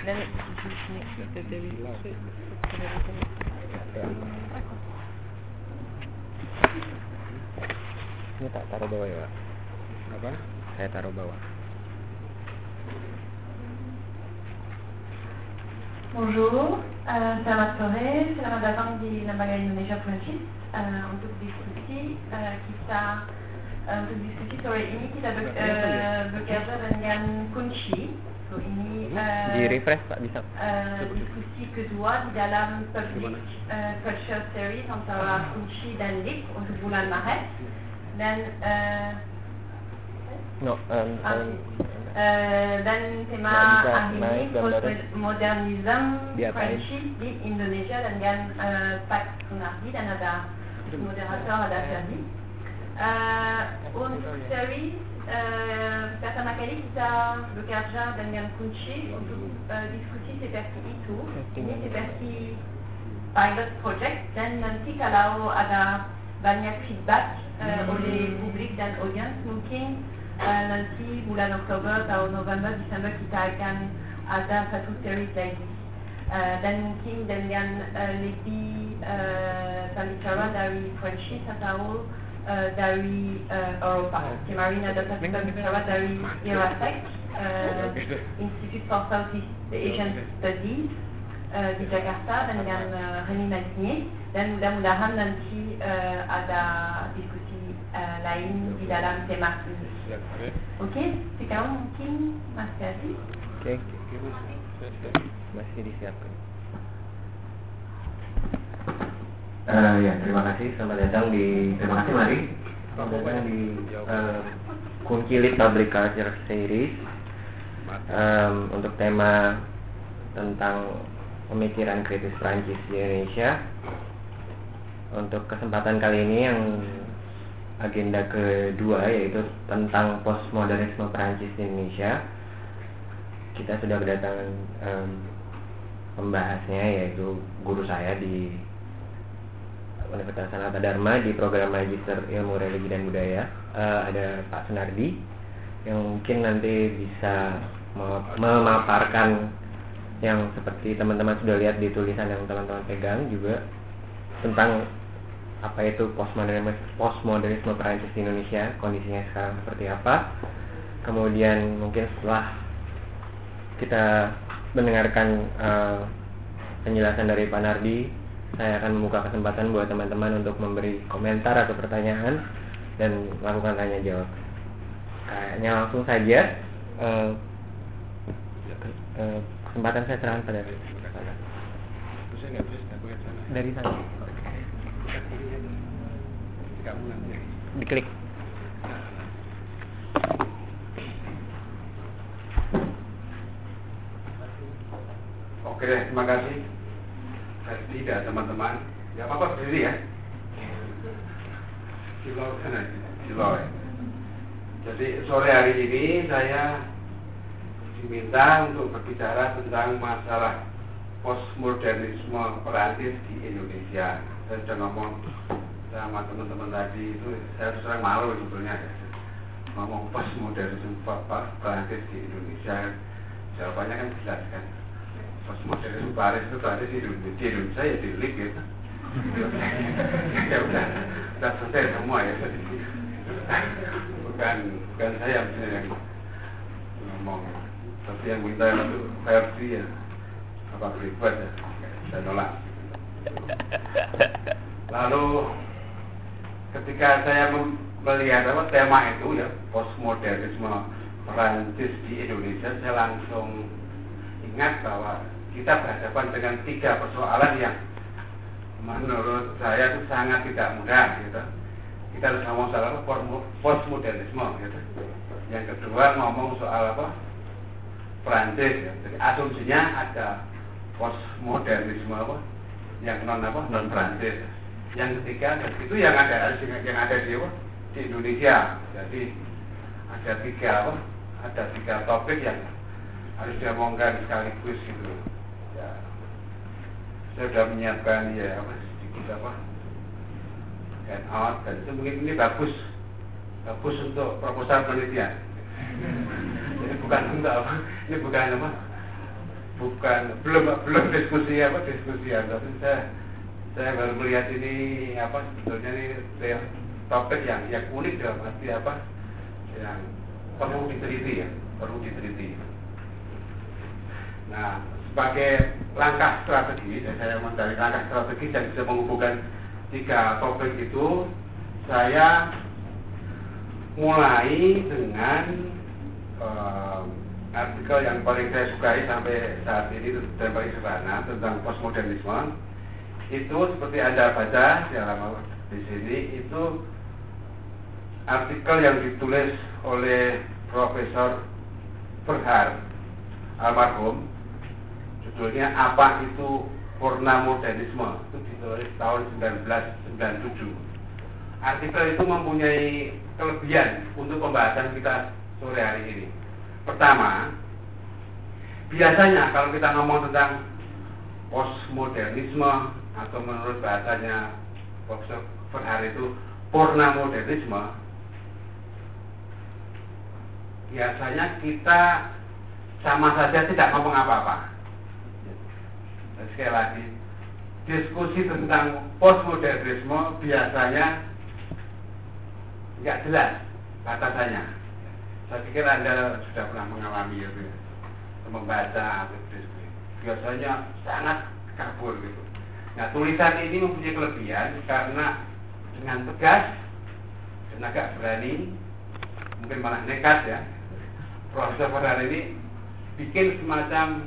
Dan ini tak taruh bawah ya, Pak? Apa? Saya taruh bawah. Bonjour, selamat sore, selamat datang di Lembaga Indonesia Perancis. Untuk diskusi sore ini kita bekerja dengan kunci. So ini Di refresh Pak bisa. Diskusi kedua di dalam Public Culture Series antara kunci dan LIP untuk bulan Maret. Dan dan tema hari ini postmodernism Perancis di Indonesia dengan Pak Sunardi dan ada moderator, ada Ferdi. Untuk seri pertama kali kita bekerja dengan kunci untuk diskusi seperti itu. Ini seperti pilot project dan nanti kalau ada banyak feedback oleh publik dan audience mungkin nanti bulan Oktober atau November, Desember kita akan ada satu series lagi dan mungkin dengan lebih pembicara dari Perancis atau dari Eropa. Kemarin ada satu pembicara dari IRASEC, Institute for Southeast Asian Studies di Jakarta dengan Reni Mazinier, dan mudah-mudahan nanti ada diskusi lain di dalam tema ini. Oke, sekarang mungkin Mas Ferdi. Oke. Masih disiapkan. Ya, terima kasih. Selamat datang terima kasih Mari. Selamat datang di Kunci Lit Public Culture Series untuk tema tentang pemikiran kritis Prancis di Indonesia. Untuk kesempatan kali ini yang agenda kedua yaitu tentang postmodernisme Prancis di Indonesia. Kita sudah kedatangan pembahasnya yaitu guru saya di Universitas Sanata Dharma di program Magister Ilmu Religi dan Budaya, ada Pak Sunardi yang mungkin nanti bisa memaparkan yang seperti teman-teman sudah lihat di tulisan yang teman-teman pegang juga tentang apa itu postmodernisme Perancis di Indonesia, kondisinya sekarang seperti apa. Kemudian mungkin setelah kita mendengarkan penjelasan dari Pak Nardi, saya akan membuka kesempatan buat teman-teman untuk memberi komentar atau pertanyaan dan melakukan tanya jawab. Kayaknya langsung saja kesempatan saya serahkan pada dari sana. Diklik. Oke deh, terima kasih Ferdi dan teman-teman. Ya apa-apa berdiri ya. Silau. Jadi sore hari ini saya diminta untuk berbicara tentang masalah postmodernisme Perancis di Indonesia. Saya sudah ngomong sama teman-teman tadi itu, saya sering malu sebetulnya ya. Ngomong postmodernisme Perancis di Indonesia, jawabannya kan jelas kan. Postmodernisme Paris itu Paris di Indonesia ya di LIP gitu. Ya udah selesai semua ya. Bukan saya yang ngomong, tapi yang minta itu Ferdi ya, apa pribadi ya, saya nolak. Lalu ketika saya melihat tema itu ya, postmodernisme Perancis di Indonesia, saya langsung ingat bahwa kita berhadapan dengan 3 persoalan yang menurut saya itu sangat tidak mudah gitu. Kita harus ngomong soal postmodernisme gitu. Yang kedua ngomong soal Perancis ya. Jadi asumsinya ada postmodernisme yang non Perancis. Yang ketiga dan itu yang ada di Indonesia. Jadi ada tiga topik yang harus diomongkan sekaligus gitu. Ya, saya sudah menyiapkan sedikit handout dan itu mungkin ini bagus untuk proposal penelitian. Jadi bukan belum diskusi tapi saya baru melihat ini sebetulnya ini topik yang unik dalam arti yang perlu diteliti. Nah, sebagai langkah strategi, saya mencari langkah strategis yang bisa menghubungkan tiga topik itu, saya mulai dengan artikel yang paling saya sukai sampai saat ini dan paling sederhana tentang postmodernisme. Itu seperti Anda baca di halaman di sini, itu artikel yang ditulis oleh Profesor Verhaer almarhum, judulnya Apa Itu Purna Modernisme, itu ditulis tahun 1997. Artikel itu mempunyai kelebihan untuk pembahasan kita sore hari ini. Pertama, biasanya kalau kita ngomong tentang postmodernisme atau menurut bahasanya Profesor Verhaer itu purna modernisme, biasanya kita sama saja tidak ngomong apa-apa. Dan sekali lagi, diskusi tentang postmodernisme biasanya nggak jelas batasannya. Saya pikir Anda sudah pernah mengalami itu, membaca atau diskusi. Biasanya sangat kabur gitu. Nah, tulisan ini mempunyai kelebihan karena dengan tegas dan agak berani, mungkin malah nekat ya, Profesor Verhaer ini bikin semacam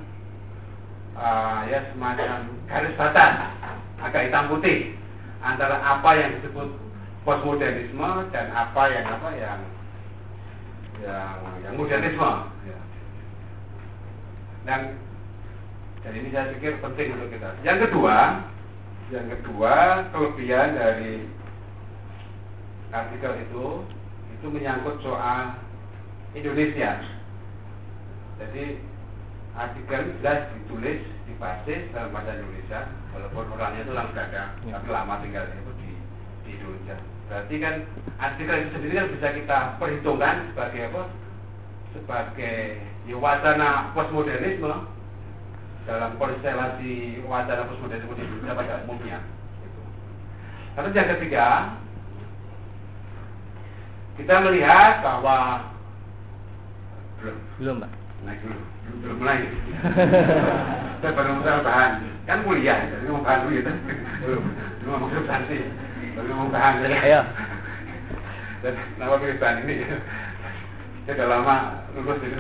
semacam garis batas agak hitam putih antara apa yang disebut postmodernisme dan apa yang modernisme. Ya. Dan ini saya pikir penting untuk kita. Yang kedua kelebihan dari artikel itu menyangkut soal Indonesia. Jadi artikel jelas ditulis di basis dalam bahasa Indonesia, walaupun orangnya itu orang Belanda, tapi lama tinggal itu di Indonesia. Berarti kan artikel itu sendiri kan bisa kita perhitungkan sebagai sebagai wacana postmodernisme dalam konstelasi wacana postmodernisme di Indonesia pada umumnya. Terus yang ketiga, kita melihat bahwa Belum, Pak. belum mulai. Saya baru mau bahan, kan kuliah, jadi mau bahan dulu gitu. Belum mau substansi, baru mau bahan saja. Ayo. Dan nama pilih bahan ini, saya sudah lama lulus gitu.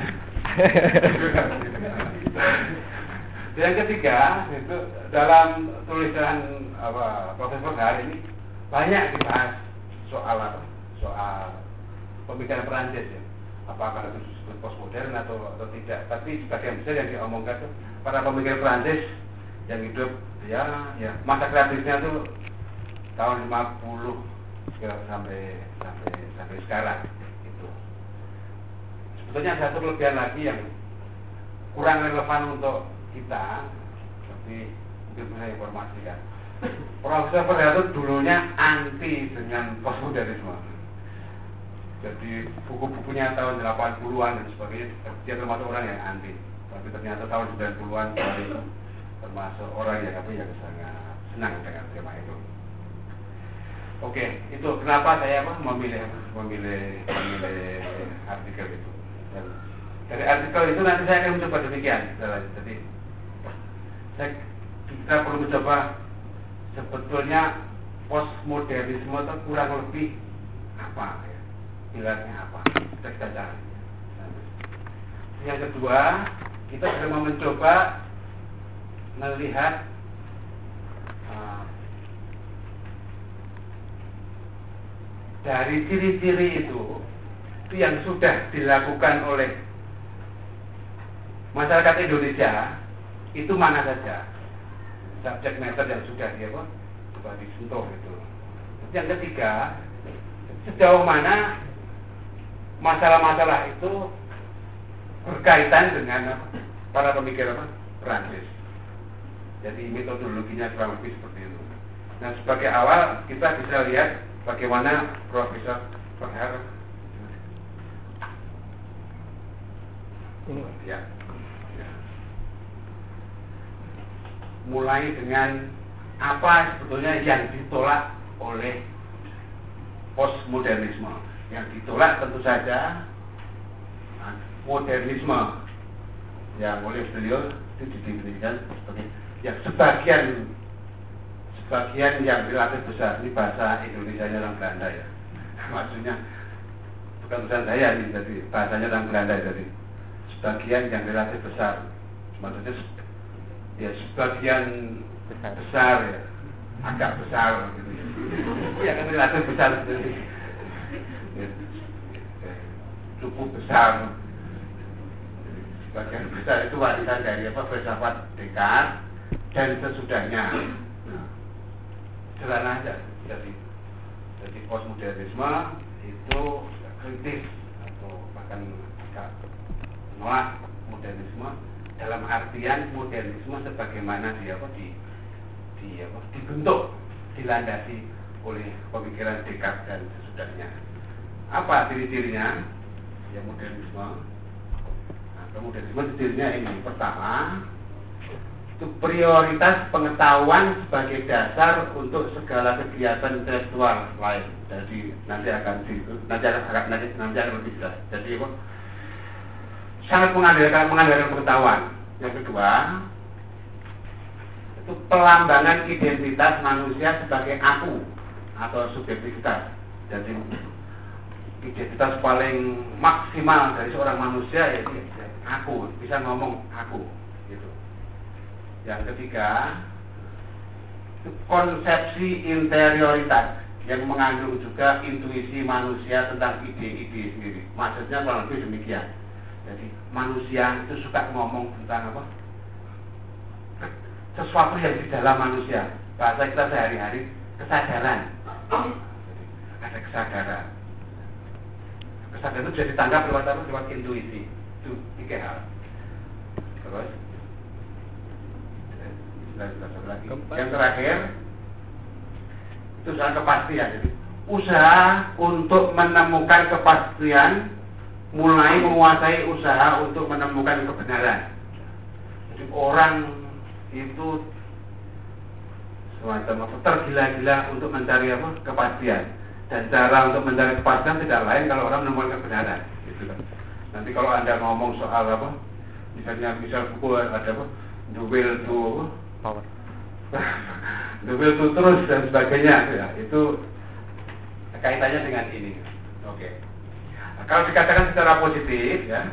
Yang ketiga itu dalam tulisan Profesor Verhaer ini banyak dibahas soal pemikiran Perancis ya. Apakah itu disebut postmodern atau tidak, tapi sebagian besar yang diomongkan itu para pemikir Perancis yang hidup ya masa kreatifnya itu tahun 50 sampai sekarang itu. Sebetulnya satu kelebihan lagi yang kurang relevan untuk kita, tapi mungkin saya informasikan. Profesor Verhaer itu dulunya anti dengan postmodernisme. Jadi buku-bukunya tahun 80-an dan sebagainya, dia termasuk orang yang anti. Tapi ternyata tahun 90-an itu termasuk orang yang sangat senang dengan tema itu. Oke, itu kenapa saya memilih artikel itu. Dan dari artikel itu nanti saya akan mencoba demikian. Jadi kita perlu mencoba sebetulnya postmodernisme itu kurang lebih apa ya? Pilarnya apa? Kita cari. Yang kedua, kita sudah mencoba melihat dari ciri-ciri itu yang sudah dilakukan oleh masyarakat Indonesia itu mana saja subjek matter yang sudah disentuh itu. Yang ketiga, sejauh mana masalah-masalah itu berkaitan dengan para pemikir Perancis. Jadi metodologinya kurang lebih seperti itu. Nah, sebagai awal kita bisa lihat bagaimana Profesor Verhaer ini. Ya. mulai dengan apa sebetulnya yang ditolak oleh postmodernisme. Yang ditolak tentu saja modernisme yang oleh beliau itu didefinisikan sebagai yang sebagian yang relatif besar. Ini bahasa Indonesianya orang Belanda ya. Maksudnya bukan tulisan saya ini, jadi bahasanya orang Belanda, jadi sebagian yang relatif besar. Maksudnya ya sebagian besar ya, agak besar gitu ya, kan relatif besar gitu. Ya, cukup besar. Sebagian besar itu warisan dari filsafat Descartes dan sesudahnya. Sederhana aja. Jadi postmodernisme itu kritis atau bahkan agak menolak modernisme, dalam artian modernisme sebagaimana dibentuk, dilandasi oleh pemikiran Descartes dan sesudahnya. Apa ciri-cirinya? Ya modernisme. Modernisme cirinya ini. Pertama, itu prioritas pengetahuan sebagai dasar untuk segala kegiatan intelektual lain. Jadi nanti akan lebih jelas. Jadi sangat mengandalkan pengetahuan. Yang kedua, itu pelambangan identitas manusia sebagai aku atau subjektivitas. Jadi identitas paling maksimal dari seorang manusia yaitu aku, bisa ngomong aku gitu. Yang ketiga, itu konsepsi interioritas yang mengandung juga intuisi manusia tentang ide-ide sendiri. Maksudnya kurang lebih demikian. Jadi manusia itu suka ngomong tentang apa? Sesuatu yang di dalam manusia. Bahasa kita sehari-hari, kesadaran. Jadi, ada kesadaran. Kesadaran itu bisa ditangkap lewat apa? Lewat intuisi. Itu 3 hal. Terus yang terakhir itu soal kepastian. Jadi usaha untuk menemukan kepastian mulai menguasai usaha untuk menemukan kebenaran. Jadi orang itu semacam tergila-gila untuk mencari apa? Kepastian. Dan cara untuk mencari kepastian tidak lain kalau orang menemukan kebenaran. Gitu kan. Nanti kalau Anda ngomong soal apa? Misal buku ada apa? The will to power. The will to truth dan sebagainya ya. Itu kaitannya dengan ini. Oke. Nah, kalau dikatakan secara positif ya.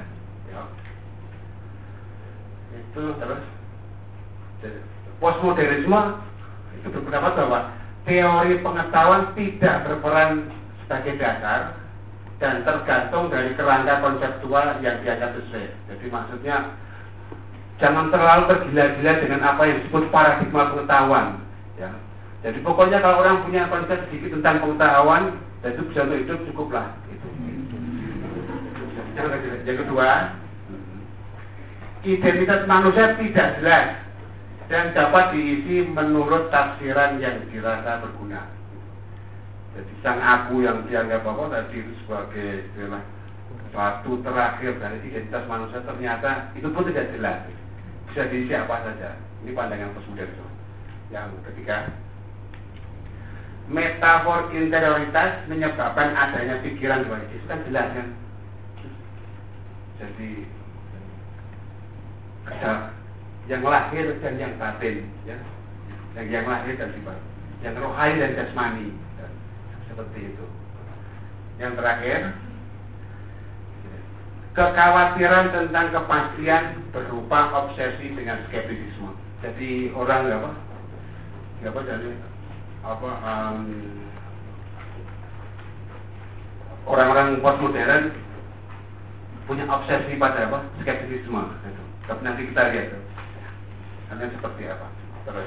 Itu terus postmodernisme itu berpendapat bahwa teori pengetahuan tidak berperan sebagai dasar dan tergantung dari kerangka konseptual yang dianggap sesuai. Jadi maksudnya jangan terlalu tergila-gila dengan apa yang disebut paradigma pengetahuan. Ya. Jadi pokoknya kalau orang punya konsep sedikit tentang pengetahuan, dan itu bisa untuk hidup cukuplah. Itu. Yang kedua, identitas manusia tidak jelas dan dapat diisi menurut tafsiran yang dirasa berguna. Jadi sang aku yang dianggap apa tadi itu sebagai suatu terakhir dari identitas manusia ternyata itu pun tidak jelas. Bisa diisi apa saja. Ini pandangan postmodernisme. Yang ketiga, metafor interioritas menyebabkan adanya pikiran dualistis. Kan jelas kan? Jadi ada yang lahir dan yang batin, ya. Yang lahir dan batin, yang rohani dan jasmani, dan seperti itu. Yang terakhir, kekhawatiran tentang kepastian berupa obsesi dengan skeptisisme. Jadi orang orang-orang postmodern punya obsesi pada apa? Skeptisisme. Itu. Tapi nanti kita lihat karena seperti apa. Terus.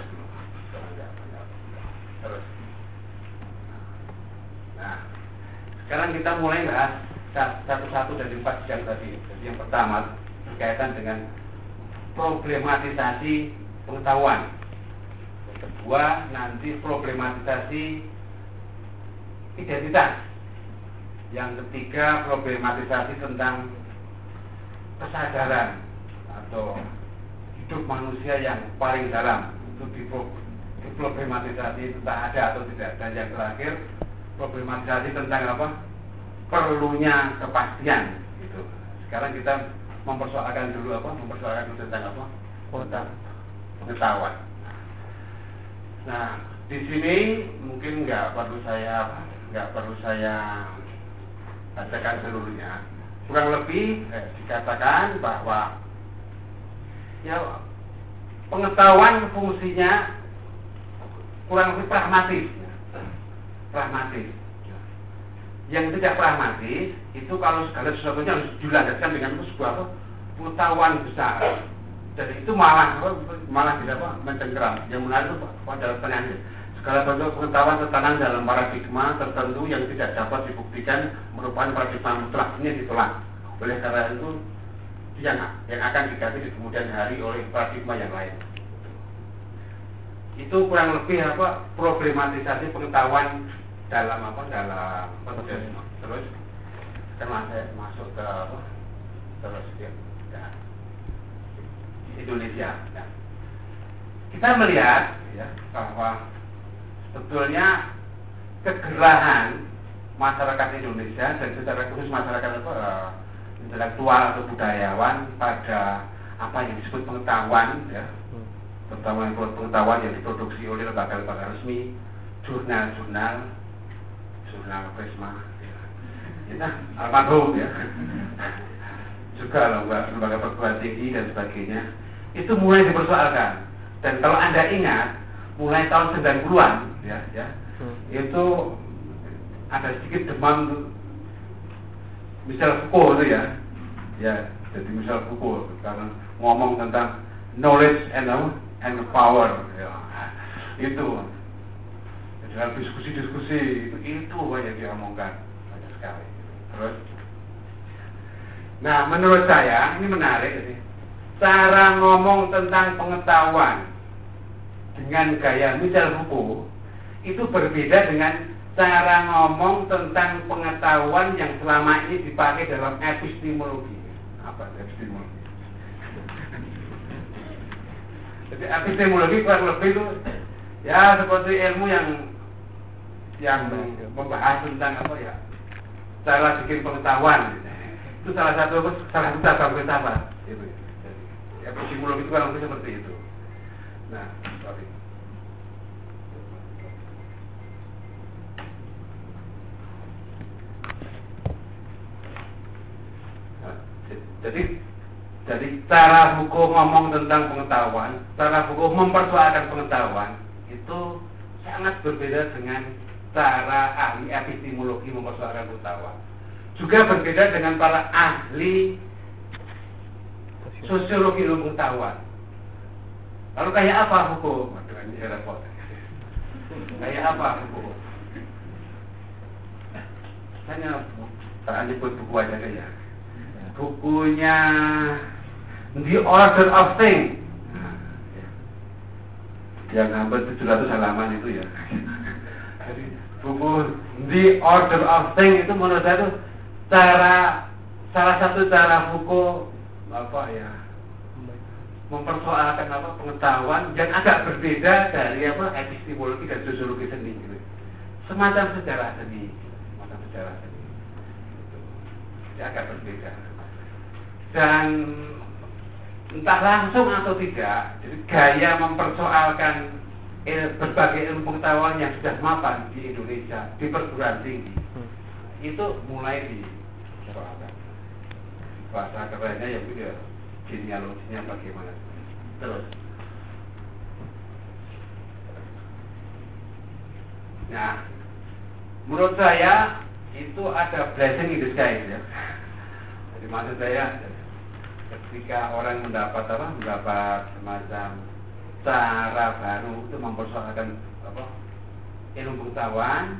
Nah, sekarang kita mulai bahas satu-satu dari 4 jam tadi. Jadi yang pertama berkaitan dengan problematisasi pengetahuan. Yang kedua nanti problematisasi identitas. Yang ketiga problematisasi tentang kesadaran atau hidup manusia yang paling dalam. untuk diproblematisasi tentang ada atau tidak. Dan yang terakhir, problematisasi tentang apa? Perlunya kepastian gitu. Sekarang kita mempersoalkan dulu tentang apa? Pengetahuan. Nah, di sini mungkin nggak perlu saya bacakan seluruhnya. Kurang lebih dikatakan bahwa ya pengetahuan fungsinya kurang lebih pragmatis. Yang tidak pragmatis itu kalau segala sesuatunya harus dilandaskan dengan sebuah pengetahuan besar. Jadi itu malah tidak mencengkeram. Yang menarik itu pada pertanyaannya. Segala bentuk pengetahuan tertanam dalam paradigma tertentu yang tidak dapat dibuktikan merupakan paradigma mutlak, ini ditolak. Oleh karena itu yang akan diganti di kemudian hari oleh paradigma yang lain. Itu kurang lebih problematisasi pengetahuan dalam materialisme. Terus sekarang saya masuk ke Indonesia. Ya. Kita melihat ya bahwa sebetulnya kegerahan masyarakat Indonesia dan secara khusus masyarakat intelektual atau budayawan pada apa yang disebut pengetahuan, ya, terutama pengetahuan yang diproduksi oleh lembaga-lembaga resmi, jurnal Prisma, ya, almarhum ya, juga lembaga perguruan tinggi dan sebagainya, itu mulai dipersoalkan. Dan kalau Anda ingat, mulai tahun 90-an ya, itu ada sedikit demam Michel Foucault itu ya, jadi Michel Foucault karena ngomong tentang knowledge and power, ya, itu dalam diskusi itu banyak diomongkan, banyak sekali. Terus, nah menurut saya ini menarik sih, cara ngomong tentang pengetahuan dengan gaya Michel Foucault itu berbeda dengan cara ngomong tentang pengetahuan yang selama ini dipakai dalam epistemologi. Apa epistemologi? Jadi epistemologi kurang lebih itu ya seperti ilmu yang membahas tentang cara bikin pengetahuan. Itu salah satu cabang filsafat. Itu. Jadi epistemologi itu kurang lebih seperti itu. Nah, sorry. Jadi cara Foucault ngomong tentang pengetahuan, cara Foucault mempersoalkan pengetahuan itu sangat berbeda dengan cara ahli epistemologi mempersoalkan pengetahuan. Juga berbeda dengan para ahli sosiologi ilmu pengetahuan. Lalu kayak apa Foucault? Waduh, ini repot. Kayak apa Foucault? Hanya tak nyebut buku aja deh ya. Bukunya The Order of Things yang hampir 700 halaman itu ya. Jadi buku The Order of Things itu menurut saya itu salah satu cara Foucault mempersoalkan pengetahuan yang agak berbeda dari epistemologi dan sosiologi seni gitu. Semacam sejarah seni. Itu agak berbeda. Dan entah langsung atau tidak, jadi gaya mempersoalkan berbagai ilmu pengetahuan yang sudah mapan di Indonesia di perguruan tinggi itu mulai dipersoalkan. Bahasa kerennya ya udah genealoginya bagaimana. Terus, nah, menurut saya itu ada blessing in disguise ya. Jadi maksud saya ketika orang mendapat semacam cara baru untuk mempersoalkan ilmu pengetahuan,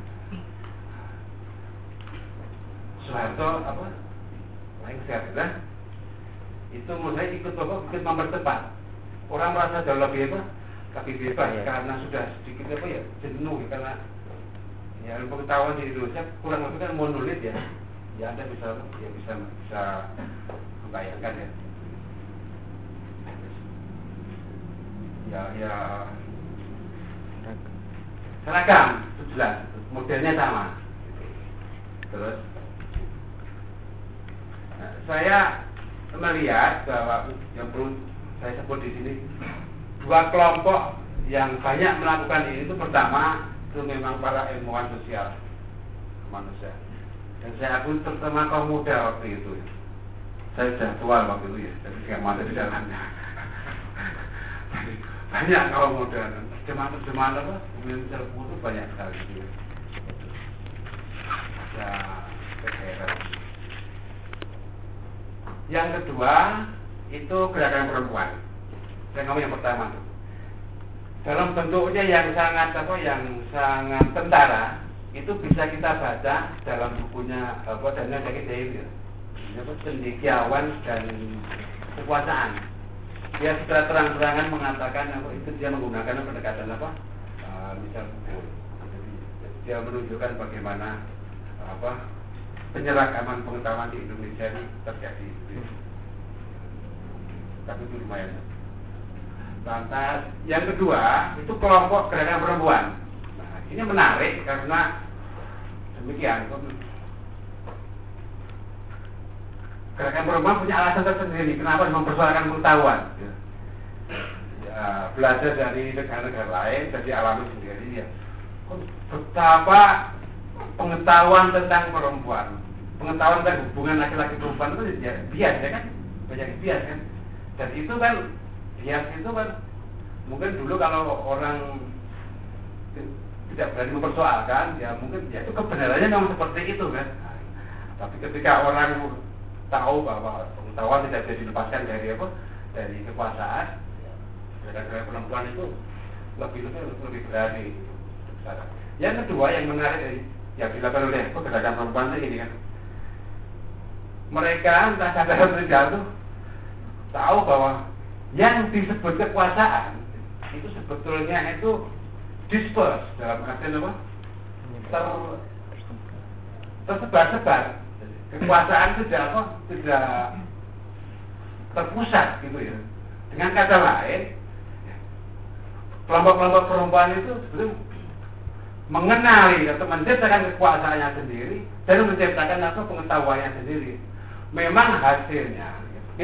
Soeharto lengser kan? Itu menurut saya ikut mempercepat. Orang merasa jauh lebih bebas karena sudah sedikit jenuh karena ilmu pengetahuan di Indonesia kurang lebih kan monolit ya. Ya Anda bisa membayangkan ya. ya seragam, itu jelas, modelnya sama. Terus saya melihat bahwa yang perlu saya sebut di sini dua kelompok yang banyak melakukan ini. Itu pertama, itu memang para ilmuwan sosial manusia, dan saya akui terutama kaum muda waktu itu. Saya sudah tua waktu itu ya, jadi tidak mau ada di dalamnya. Banyak kaum muda, terjemahan apa, kemudian serbu itu banyak sekali. Ya, saya. Yang kedua itu gerakan perempuan. Saya ngomong yang pertama tuh. Dalam bentuknya yang sangat tentara, itu bisa kita baca dalam bukunya Daniel Dewi, Cendekiawan dan Kekuasaan. Dia secara terang-terangan mengatakan itu dia menggunakan pendekatan misal pukul. Jadi dia menunjukkan bagaimana penyeragaman pengetahuan di Indonesia ini terjadi. Tapi itu lumayan. Lantas yang kedua itu kelompok gerakan perempuan. Nah, ini menarik karena demikian. Gerakan perempuan punya alasan tersendiri kenapa mempersoalkan pengetahuan. Ya, belajar dari negara-negara lain, jadi alami sendiri ya. Betapa pengetahuan tentang perempuan, pengetahuan tentang hubungan laki-laki perempuan itu ya bias ya kan, banyak bias kan. Dan itu kan bias itu kan mungkin dulu kalau orang tidak berani mempersoalkan, ya mungkin ya itu kebenarannya memang seperti itu kan. Tapi ketika orang tahu bahwa pengetahuan tidak bisa dilepaskan dari kekuasaan, gerakan perempuan itu lebih berani. Yang kedua yang menarik yang dilakukan oleh gerakan perempuan ini kan, mereka entah sadar atau tidak tuh tahu bahwa yang disebut kekuasaan itu sebetulnya itu disperse dalam artian apa? Tersebar-sebar. Kekuasaan tidak terpusat gitu ya. Dengan kata lain, kelompok-kelompok perempuan itu sebetulnya mengenali atau menciptakan kekuasaannya sendiri dan menciptakan pengetahuannya sendiri. Memang hasilnya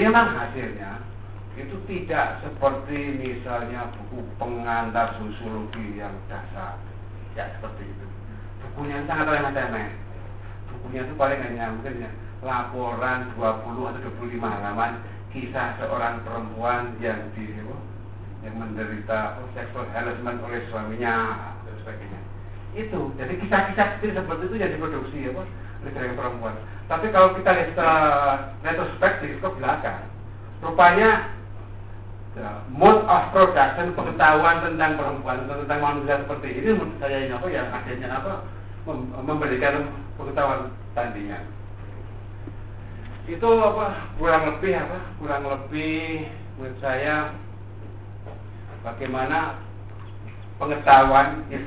itu tidak seperti misalnya buku pengantar sosiologi yang dasar, ya seperti itu. Bukunya sangat remeh-temeh. Bukunya itu paling hanya mungkin ya, laporan 20 atau 25 halaman kisah seorang perempuan yang menderita sexual harassment oleh suaminya dan sebagainya. Itu, jadi kisah-kisah seperti itu yang diproduksi oleh gerakan perempuan. Tapi kalau kita lihat secara retrospektif ke belakang, rupanya mode of production pengetahuan tentang perempuan, tentang manusia seperti ini menurut saya ini yang akhirnya memberikan pengetahuan tandingan. Itu kurang lebih menurut saya bagaimana pengetahuan itu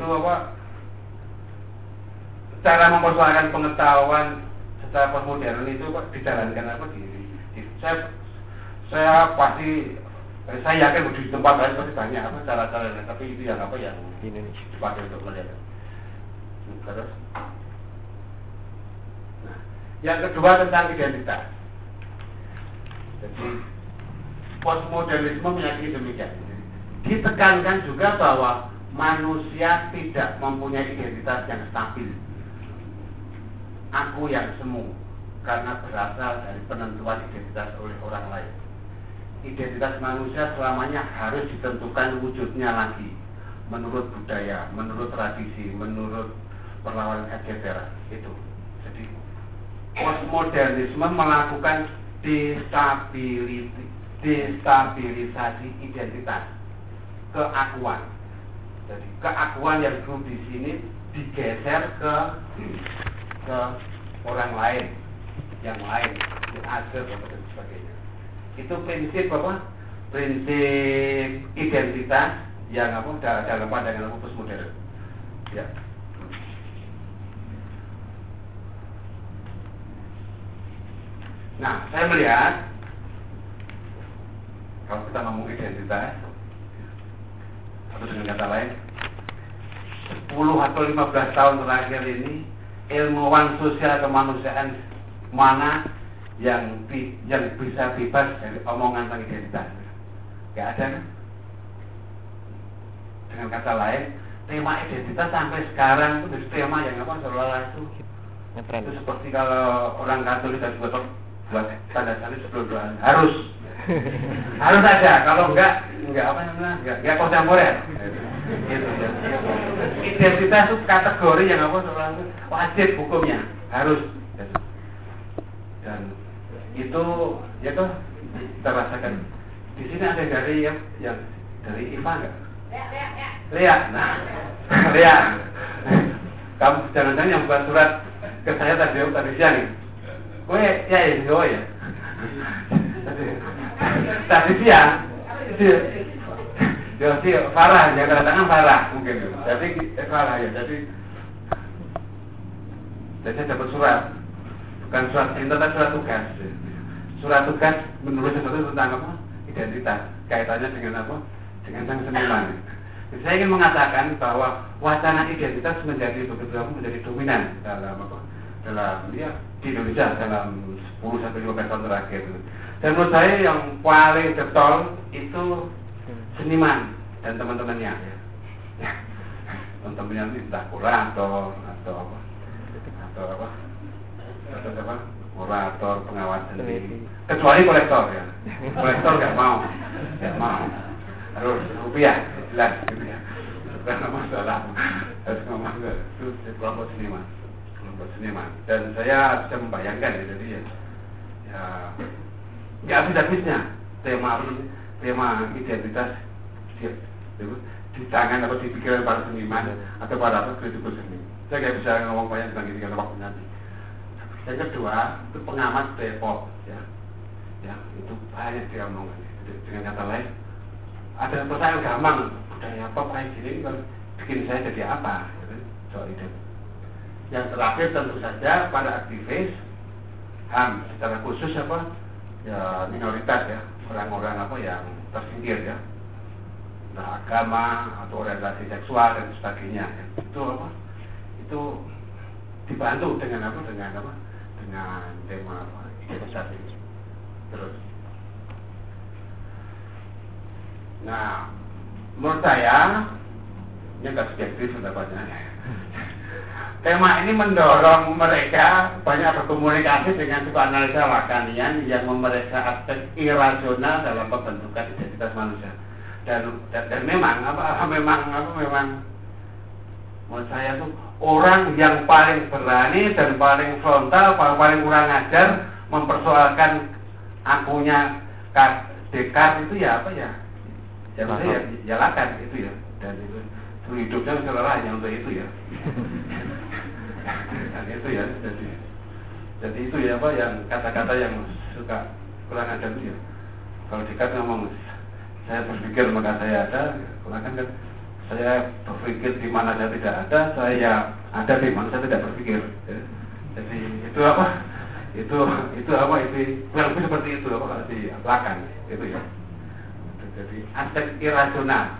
cara mempersoalkan pengetahuan secara postmodern itu dijalankan saya yakin di tempat lain pasti banyak cara-cara, tapi itu yang di Indonesia dipakai untuk melihat. Terus, nah, yang kedua tentang identitas. Jadi postmodernisme meyakini demikian. Ditekankan juga bahwa manusia tidak mempunyai identitas yang stabil. Aku yang semu karena berasal dari penentuan identitas oleh orang lain. Identitas manusia selamanya harus ditentukan wujudnya lagi menurut budaya, menurut tradisi, menurut perlawanan etc. Itu. Jadi postmodernisme melakukan destabilisasi identitas, keakuan. Jadi keakuan yang dulu di sini digeser ke orang lain, yang lain, yang ada dan sebagainya. Itu prinsip prinsip identitas yang dalam pandangan postmodern. Ya. Nah, saya melihat kalau kita ngomong identitas, Atau dengan kata lain, 10 atau 15 tahun terakhir ini ilmuwan sosial kemanusiaan mana yang bisa bebas dari omongan tentang identitas? Gak ada kan? Dengan kata lain, tema identitas sampai sekarang itu tema yang apa seolah-olah itu seperti kalau orang Katolik dan buat tanda salib sebelum doa harus ada, kalau enggak apa namanya enggak kontemporer gitu ya. Identitas itu kategori yang apa seolah wajib hukumnya harus dan itu ya toh kita rasakan di sini ada dari yang dari Iva enggak? Lea, nah Lea kamu jangan-jangan yang buat surat ke saya tadi siang ya? Gue ya tadi siang si Farah, yang kedatangan Farah mungkin jadi Farah ya, jadi saya dapat surat, bukan surat cinta tapi surat tugas menulis sesuatu tentang apa? Identitas, kaitannya dengan apa? Dengan sang seniman. Saya ingin mengatakan bahwa wacana identitas menjadi dominan dalam apa? Dalam ya di Indonesia dalam 10 sampai 15 tahun terakhir. Dan menurut saya yang paling getol itu seniman dan teman-temannya. Ya. Teman-temannya itu entah kurator atau apa? Kurator, pengawas seni. Kecuali kolektor ya. Kolektor nggak mau. Harus rupiah, jelas gitu ya. Bukan masalah. Harus ngomong itu kelompok seniman. Dan saya bisa membayangkan ya, jadi ya nggak habis-habisnya tema identitas di tangan atau di pikiran para seniman atau para kritikus seni. Saya nggak bisa ngomong banyak tentang ini karena waktu nanti. Yang kedua itu pengamat Depok ya itu banyak dia ngomong. Dengan kata lain ada pertanyaan gampang, budaya pop kayak gini bikin saya jadi apa gitu, soal itu. Yang terakhir tentu saja pada aktivis HAM secara khusus apa ya minoritas ya, orang-orang apa yang tersingkir ya, nah, agama atau orientasi seksual dan sebagainya ya. Itu dibantu dengan tema apa identitas ini. Terus nah menurut saya ini agak subjektif pendapatnya. Tema ini mendorong mereka banyak berkomunikasi dengan psikoanalisa Lacanian yang memeriksa aspek irasional dalam pembentukan identitas manusia. Dan memang menurut saya tuh orang yang paling berani dan paling frontal, paling kurang ajar mempersoalkan akunya Descartes itu ya apa ya? Ya maksudnya ya Lacan itu ya. Dan itu hidupnya seolah hanya untuk itu ya. Dan itu ya, jadi itu ya apa yang kata-kata yang suka kurang ajar itu ya. Kalau Descartes ngomong saya berpikir maka saya ada, kan saya berpikir di mana saya tidak ada, saya ada di mana saya tidak berpikir. Ya. Jadi itu apa? Itu apa itu kurang lebih seperti itu apa kalau di Lacan itu ya. Jadi aspek irasional.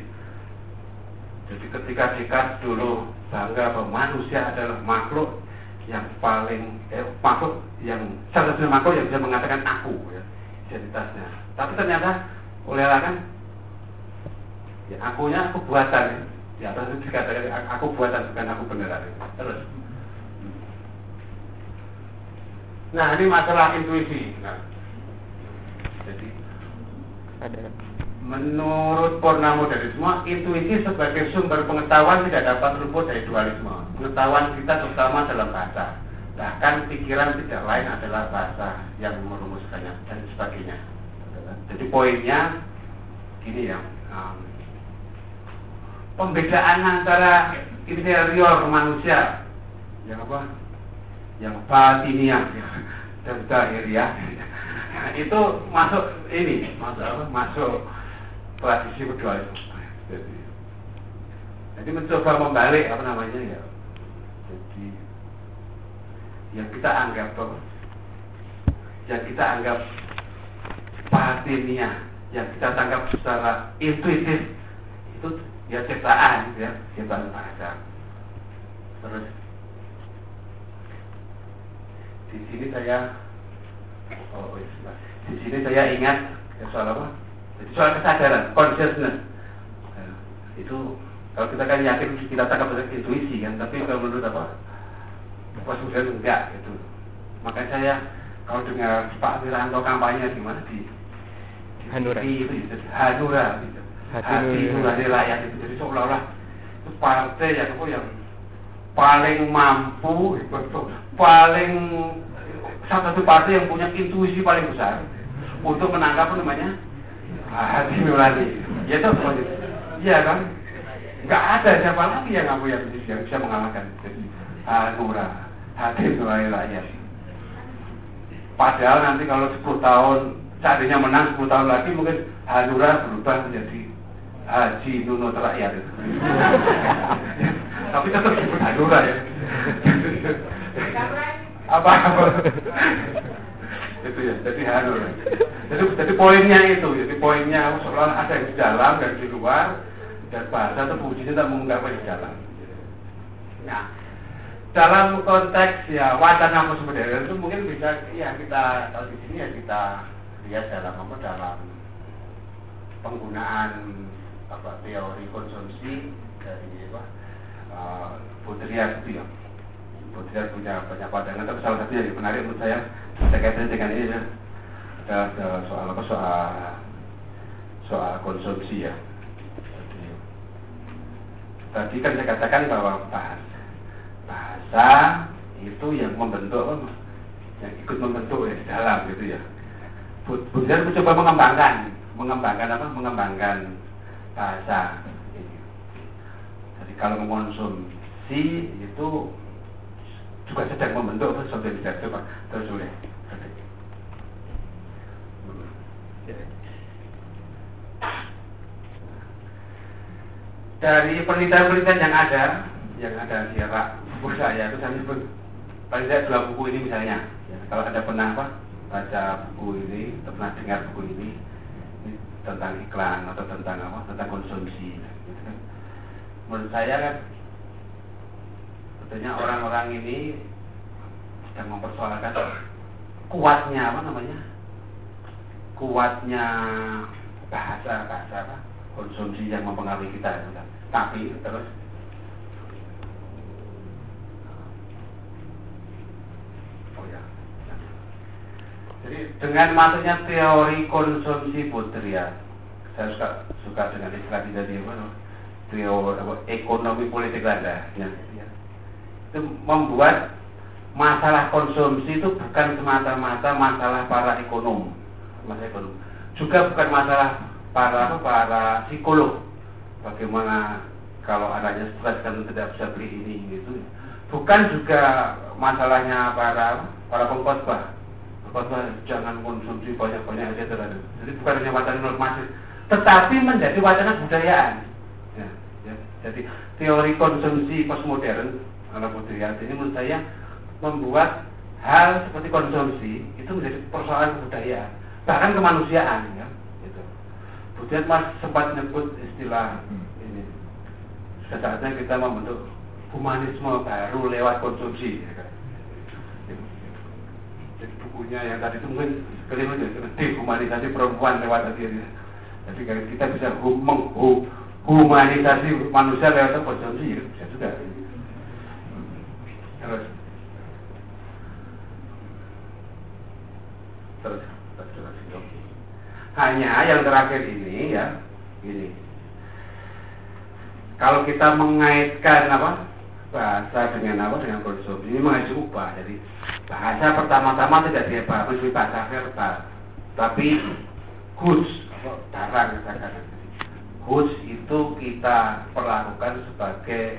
Jadi ketika Descartes dulu bangga bahwa manusia adalah makhluk yang paling makhluk yang satu-satunya makhluk yang bisa mengatakan aku ya, identitasnya. Tapi ternyata oleh Lacan ya akunya aku buatan ya. Di atas itu dikatakan aku buatan bukan aku beneran. Terus. Nah, ini masalah intuisi. Nah, jadi menurut Purnamodernisme, intuisi sebagai sumber pengetahuan tidak dapat luput dari dualisme. Pengetahuan kita terutama dalam bahasa. Bahkan pikiran tidak lain adalah bahasa yang merumuskannya dan sebagainya. Jadi poinnya gini ya, pembedaan antara interior manusia yang apa, yang batiniah dan zahiriah itu masuk ini, masuk tradisi dualisme. Jadi mencoba membalik apa namanya ya. Jadi yang kita anggap batiniah, yang kita tangkap secara intuitif itu ya ciptaan ya, ciptaan bahasa. Terus di sini saya ingat ya, soal apa? Jadi soal kesadaran, consciousness. Nah, itu kalau kita kan yakin kita tangkap dengan intuisi kan, tapi kalau menurut apa? Kemudian enggak itu. Makanya saya kalau dengar Pak Wiranto kampanye di mana di Hanura. Itu Hanura gitu. Hati nurani rakyat itu. Jadi seolah-olah itu partai yang paling mampu, paling satu partai yang punya intuisi paling besar untuk menangkap namanya hati nurani. Ya itu seperti itu. Iya kan? Nggak ada siapa lagi yang bisa mengalahkan. Jadi Hanura, hati nurani rakyat. Padahal nanti kalau 10 tahun seandainya menang 10 tahun lagi mungkin Hanura berubah menjadi Haji Nunut Rakyat itu. Tapi tetap disebut Hanura ya. Apa? Itu ya, jadi Hanura. Jadi poinnya itu, jadi poinnya seolah ada yang di dalam dan di luar, dan bahasa terpujinya tak mengungkapkan di dalam. Nah, dalam konteks ya wacana postmodern itu mungkin bisa ya kita kalau di sini ya kita lihat dalam penggunaan teori konsumsi dari Baudrillard itu ya. Baudrillard punya banyak pandangan, tapi salah satu yang menarik menurut saya terkait dengan ini adalah soal konsumsi ya. Tadi kan saya katakan bahwa bahasa itu yang membentuk yang ikut membentuk ya di dalam gitu ya. Baudrillard mencoba mengembangkan bahasa. Jadi kalau mengonsumsi itu juga sedang membentuk sesuatu yang tidak coba terus oleh. Dari penelitian-penelitian yang ada di rak buku saya itu saya sebut paling tidak 2 buku ini misalnya. Ya, kalau Anda pernah baca buku ini, atau pernah dengar buku ini tentang iklan atau tentang konsumsi. Gitu kan. Menurut saya kan sebetulnya orang-orang ini sedang mempersoalkan kuatnya bahasa konsumsi yang mempengaruhi kita. Gitu kan. Tapi terus jadi dengan masuknya teori konsumsi Baudrillard, saya suka dengan istilah tadi teori ekonomi politik Belanda. Ya. Itu membuat masalah konsumsi itu bukan semata-mata masalah para ekonom, juga bukan masalah para psikolog. Bagaimana kalau adanya stres kan tidak bisa beli ini gitu. Bukan juga masalahnya para pengkhotbah. Jangan konsumsi banyak-banyak aja terhadap. Jadi bukan hanya wacana normatif, tetapi menjadi wacana budayaan. Ya. Jadi teori konsumsi postmodern ala Baudrillard ini menurut saya membuat hal seperti konsumsi itu menjadi persoalan kebudayaan, bahkan kemanusiaan. Ya. Gitu. Baudrillard sempat menyebut istilah ini. Sudah saatnya kita membentuk humanisme baru lewat konsumsi. Ya. Jadi bukunya yang tadi itu mungkin kelima dehumanisasi perempuan lewat tadi ya. Jadi kita bisa humanisasi manusia lewat konsumsi ya, bisa juga. Terus. Hanya yang terakhir ini ya, ini. Kalau kita mengaitkan bahasa dengan konsumsi ini mengaji ubah. Jadi bahasa pertama-tama tidak dipahami bahasa verbal, tapi goods, barang misalkan. Goods itu kita perlakukan sebagai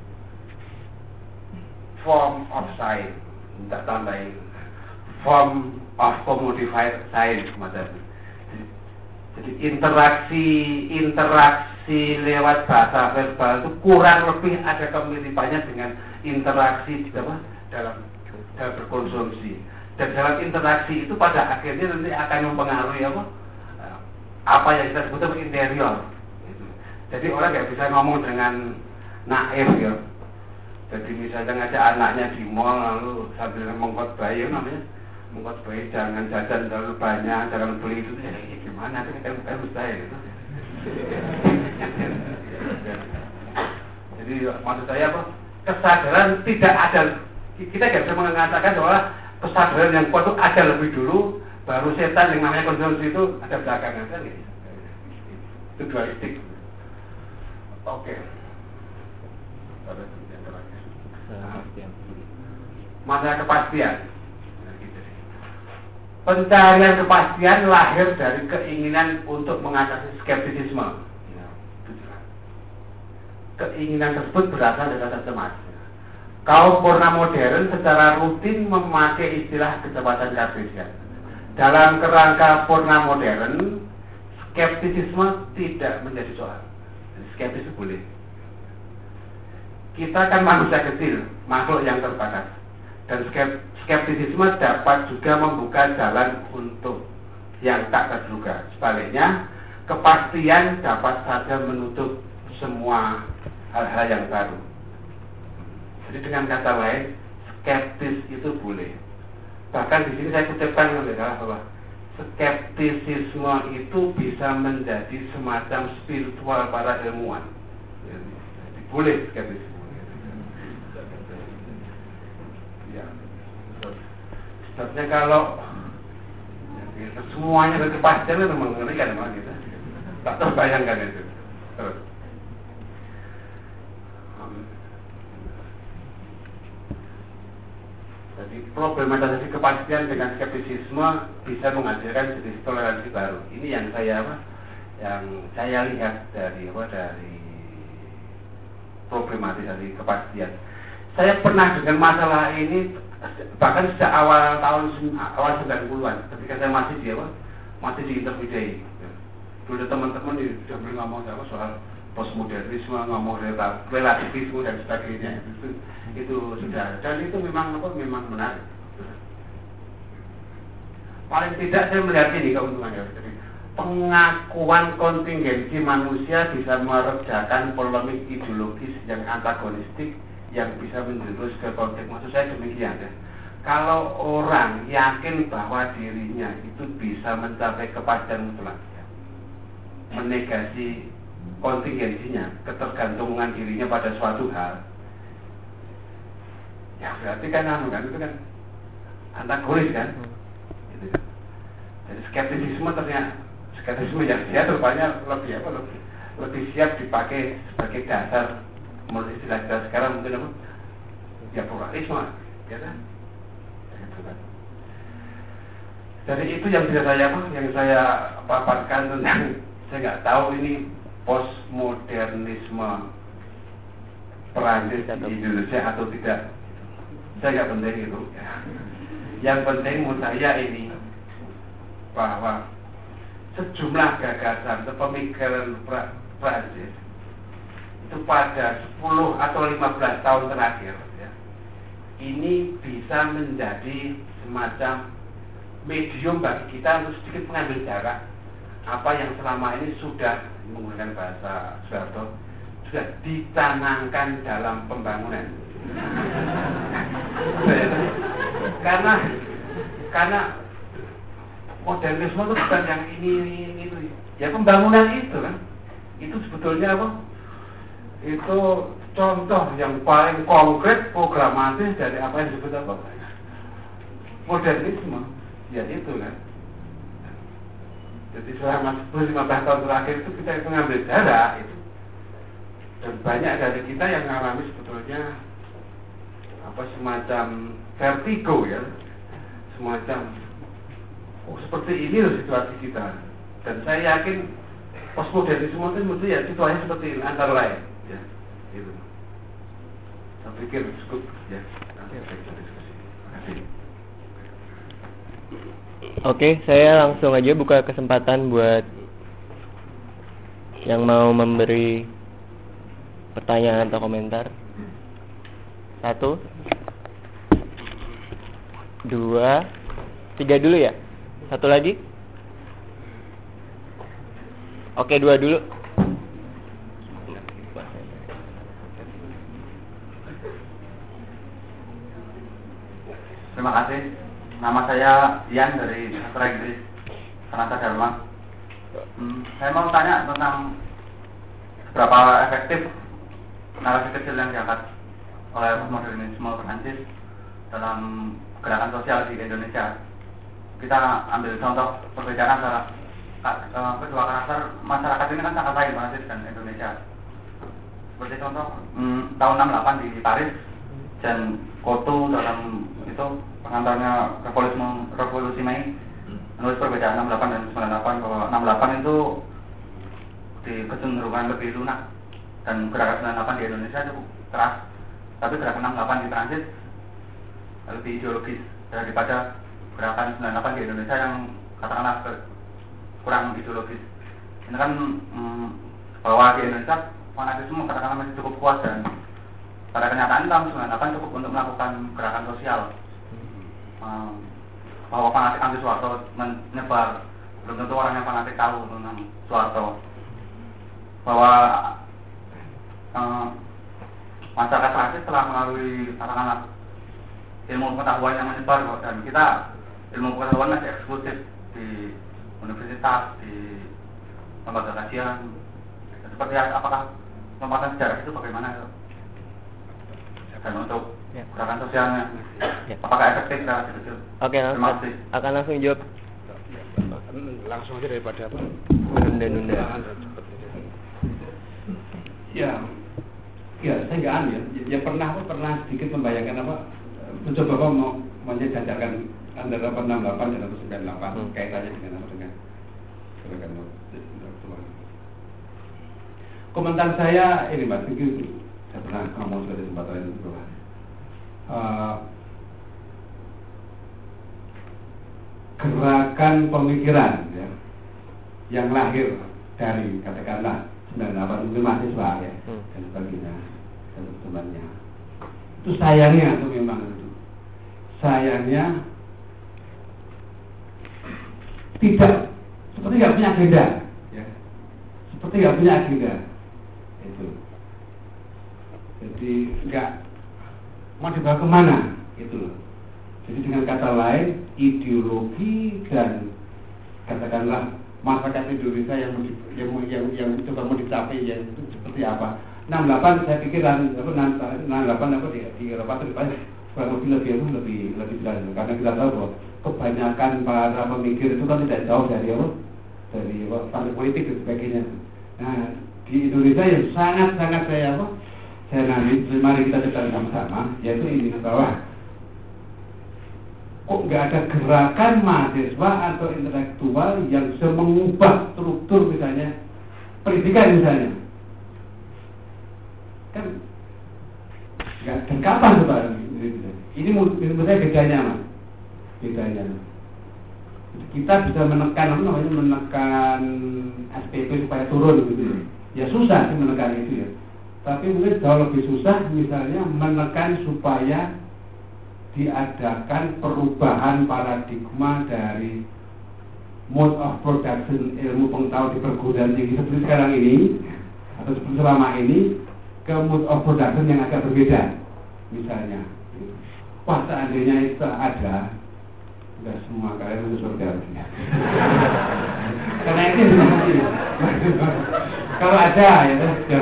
form of science, tidak tambahin form of commodified science macam. Jadi interaksi lewat bahasa verbal itu kurang lebih ada kemiripannya dengan interaksi dalam berkonsumsi. Dan dalam interaksi itu pada akhirnya nanti akan mempengaruhi apa yang kita sebut interior. Jadi orang nggak bisa ngomong dengan naif ya. Jadi misalnya ngajak anaknya di mall lalu sambil mengkhotbahi, namanya mengkhotbahi jangan jajan terlalu banyak, jangan beli itu, ya gimana? Kan mustahil. Jadi maksud saya apa? Kesadaran tidak ada. Kita nggak bisa mengatakan bahwa kesadaran yang kuat itu ada lebih dulu, baru setan yang namanya konsumsi itu ada belakangan kan? Itu dualistik. Oke. Masalah kepastian. Pencarian kepastian lahir dari keinginan untuk mengatasi skeptisisme. Keinginan tersebut berasal dari rasa cemas. Kaum purna modern secara rutin memakai istilah kecepatan Cartesian. Dalam kerangka purna modern, skeptisisme tidak menjadi soal. Skeptis itu boleh. Kita kan manusia kecil, makhluk yang terbatas. Dan skeptisisme dapat juga membuka jalan untuk yang tak terduga. Sebaliknya, kepastian dapat saja menutup semua hal-hal yang baru. Jadi dengan kata lain, skeptis itu boleh. Bahkan di sini saya kutipkan bahwa skeptisisme itu bisa menjadi semacam spiritual para ilmuwan. Jadi boleh skeptisisme. Ya. Sebabnya kalau ya, semuanya berkepastian itu mengerikan memang gitu. Tak terbayangkan itu. Terus. Jadi problematisasi kepastian dengan skeptisisme bisa menghasilkan jenis toleransi baru. Ini yang saya lihat dari problematisasi kepastian. Saya pernah dengan masalah ini bahkan sejak awal 90-an ketika saya masih di intermediate. Dulu teman-teman sudah mulai ngomong soal postmodernisme, ngomong relativisme dan sebagainya. Itu sudah, dan itu memang menarik. Paling tidak saya melihat ini keuntungannya. Jadi pengakuan kontingensi manusia bisa meredakan polemik ideologis yang antagonistik yang bisa menjurus ke konflik. Maksud saya demikian ya. Kalau orang yakin bahwa dirinya itu bisa mencapai kepastian mutlak, menegasi kontingensinya, ketergantungan dirinya pada suatu hal, ya berarti kan itu kan antagonis kan. Gitu kan. Jadi skeptisisme yang siap rupanya lebih siap dipakai sebagai dasar menurut istilah kita sekarang mungkin apa? Ya pluralisme, ya kan? Jadi itu yang saya paparkan tentang, saya nggak tahu ini postmodernisme Perancis di Indonesia atau tidak. Saya nggak penting itu. Yang penting menurut saya ini bahwa sejumlah gagasan atau pemikiran Perancis itu pada 10 atau 15 tahun terakhir ya, ini bisa menjadi semacam medium bagi kita untuk sedikit mengambil jarak apa yang selama ini sudah menggunakan bahasa Soeharto sudah dicanangkan dalam pembangunan. karena modernisme itu bukan yang ini itu ya, pembangunan itu kan, itu sebetulnya apa? Itu contoh yang paling konkret programatis dari apa yang disebut apa? Modernisme, ya itu kan. Jadi selama 10-15 tahun terakhir itu kita mengambil jarak itu, dan banyak dari kita yang mengalami sebetulnya apa semacam vertigo ya, semacam seperti ini loh situasi kita. Dan saya yakin postmodernisme itu mesti ya situasinya seperti ini antara lain. Ya, itu. Saya pikir cukup ya. Nanti saya bisa diskusi. Terima kasih. Oke, saya langsung aja buka kesempatan buat yang mau memberi pertanyaan atau komentar. 1, 2, 3 dulu ya. 1 lagi. Oke, 2 dulu. Terima kasih. Nama saya Ian dari Sastra Inggris Sanata Dharma. Saya mau tanya tentang seberapa efektif narasi kecil yang diangkat oleh postmodernisme Prancis dalam gerakan sosial di Indonesia. Kita ambil contoh perbedaan antara kedua karakter masyarakat ini kan sangat lain, Prancis dan Indonesia. Seperti contoh tahun 68 di Paris, Jean Cocteau dalam itu pengantarnya revolusi Mei menulis perbedaan 68 dan 98 bahwa 68 itu di kecenderungan lebih lunak dan gerakan 98 di Indonesia cukup keras, tapi gerakan 68 di Prancis lebih ideologis daripada gerakan 98 di Indonesia yang katakanlah kurang ideologis. Ini kan bahwa di Indonesia fanatisme katakanlah masih cukup kuat dan pada kenyataan tahun 98 cukup untuk melakukan gerakan sosial. Bahwa fanatik anti Soeharto menyebar, belum tentu orang yang fanatik tahu tentang Soeharto. Bahwa masyarakat Prancis telah melalui katakanlah ilmu pengetahuan yang menyebar dan kita ilmu pengetahuan masih eksklusif di universitas, di lembaga kajian. Seperti apakah lompatan sejarah itu bagaimana itu? Dan untuk gerakan sosialnya, apakah efektif narasi kecil? Oke, akan langsung jawab. Langsung aja daripada apa? Nunda. Ya, saya nggak aneh ya. Pernah sedikit membayangkan mencoba menyejajarkan antara 68 dan 98 kaitannya dengan gerakan intelektual. Komentar saya ini Mas, saya pernah ngomong pada kesempatan itu bahwa gerakan pemikiran ya, yang lahir dari katakanlah 98 mahasiswa ya dan sebagainya dan temannya, itu sayangnya itu memang itu sayangnya tidak seperti nggak punya agenda ya, seperti nggak punya agenda itu. Jadi nggak mau dibawa kemana gitu loh. Jadi dengan kata lain ideologi dan katakanlah masyarakat Indonesia yang coba mau dicapai yang itu seperti apa. 68 saya pikir 68 di Eropa itu kurang lebih jelas karena kita tahu bahwa kebanyakan para pemikir itu kan tidak jauh dari partai politik dan sebagainya. Nah di Indonesia yang sangat saya mari kita cerita sama-sama, yaitu ini bahwa kok nggak ada gerakan mahasiswa atau intelektual yang bisa mengubah struktur misalnya pendidikan misalnya, kan nggak. Dan kapan tuh Pak? Ini menurut saya bedanya Mas, bedanya. Kita bisa menekan SPP supaya turun gitu ya susah sih menekan itu ya. Tapi mungkin jauh lebih susah misalnya menekan supaya diadakan perubahan paradigma dari mode of production ilmu pengetahuan di perguruan tinggi seperti sekarang ini atau seperti selama ini ke mode of production yang agak berbeda misalnya. Wah seandainya itu ada, udah semua kalian masuk surga. Karena itu kalau ada ya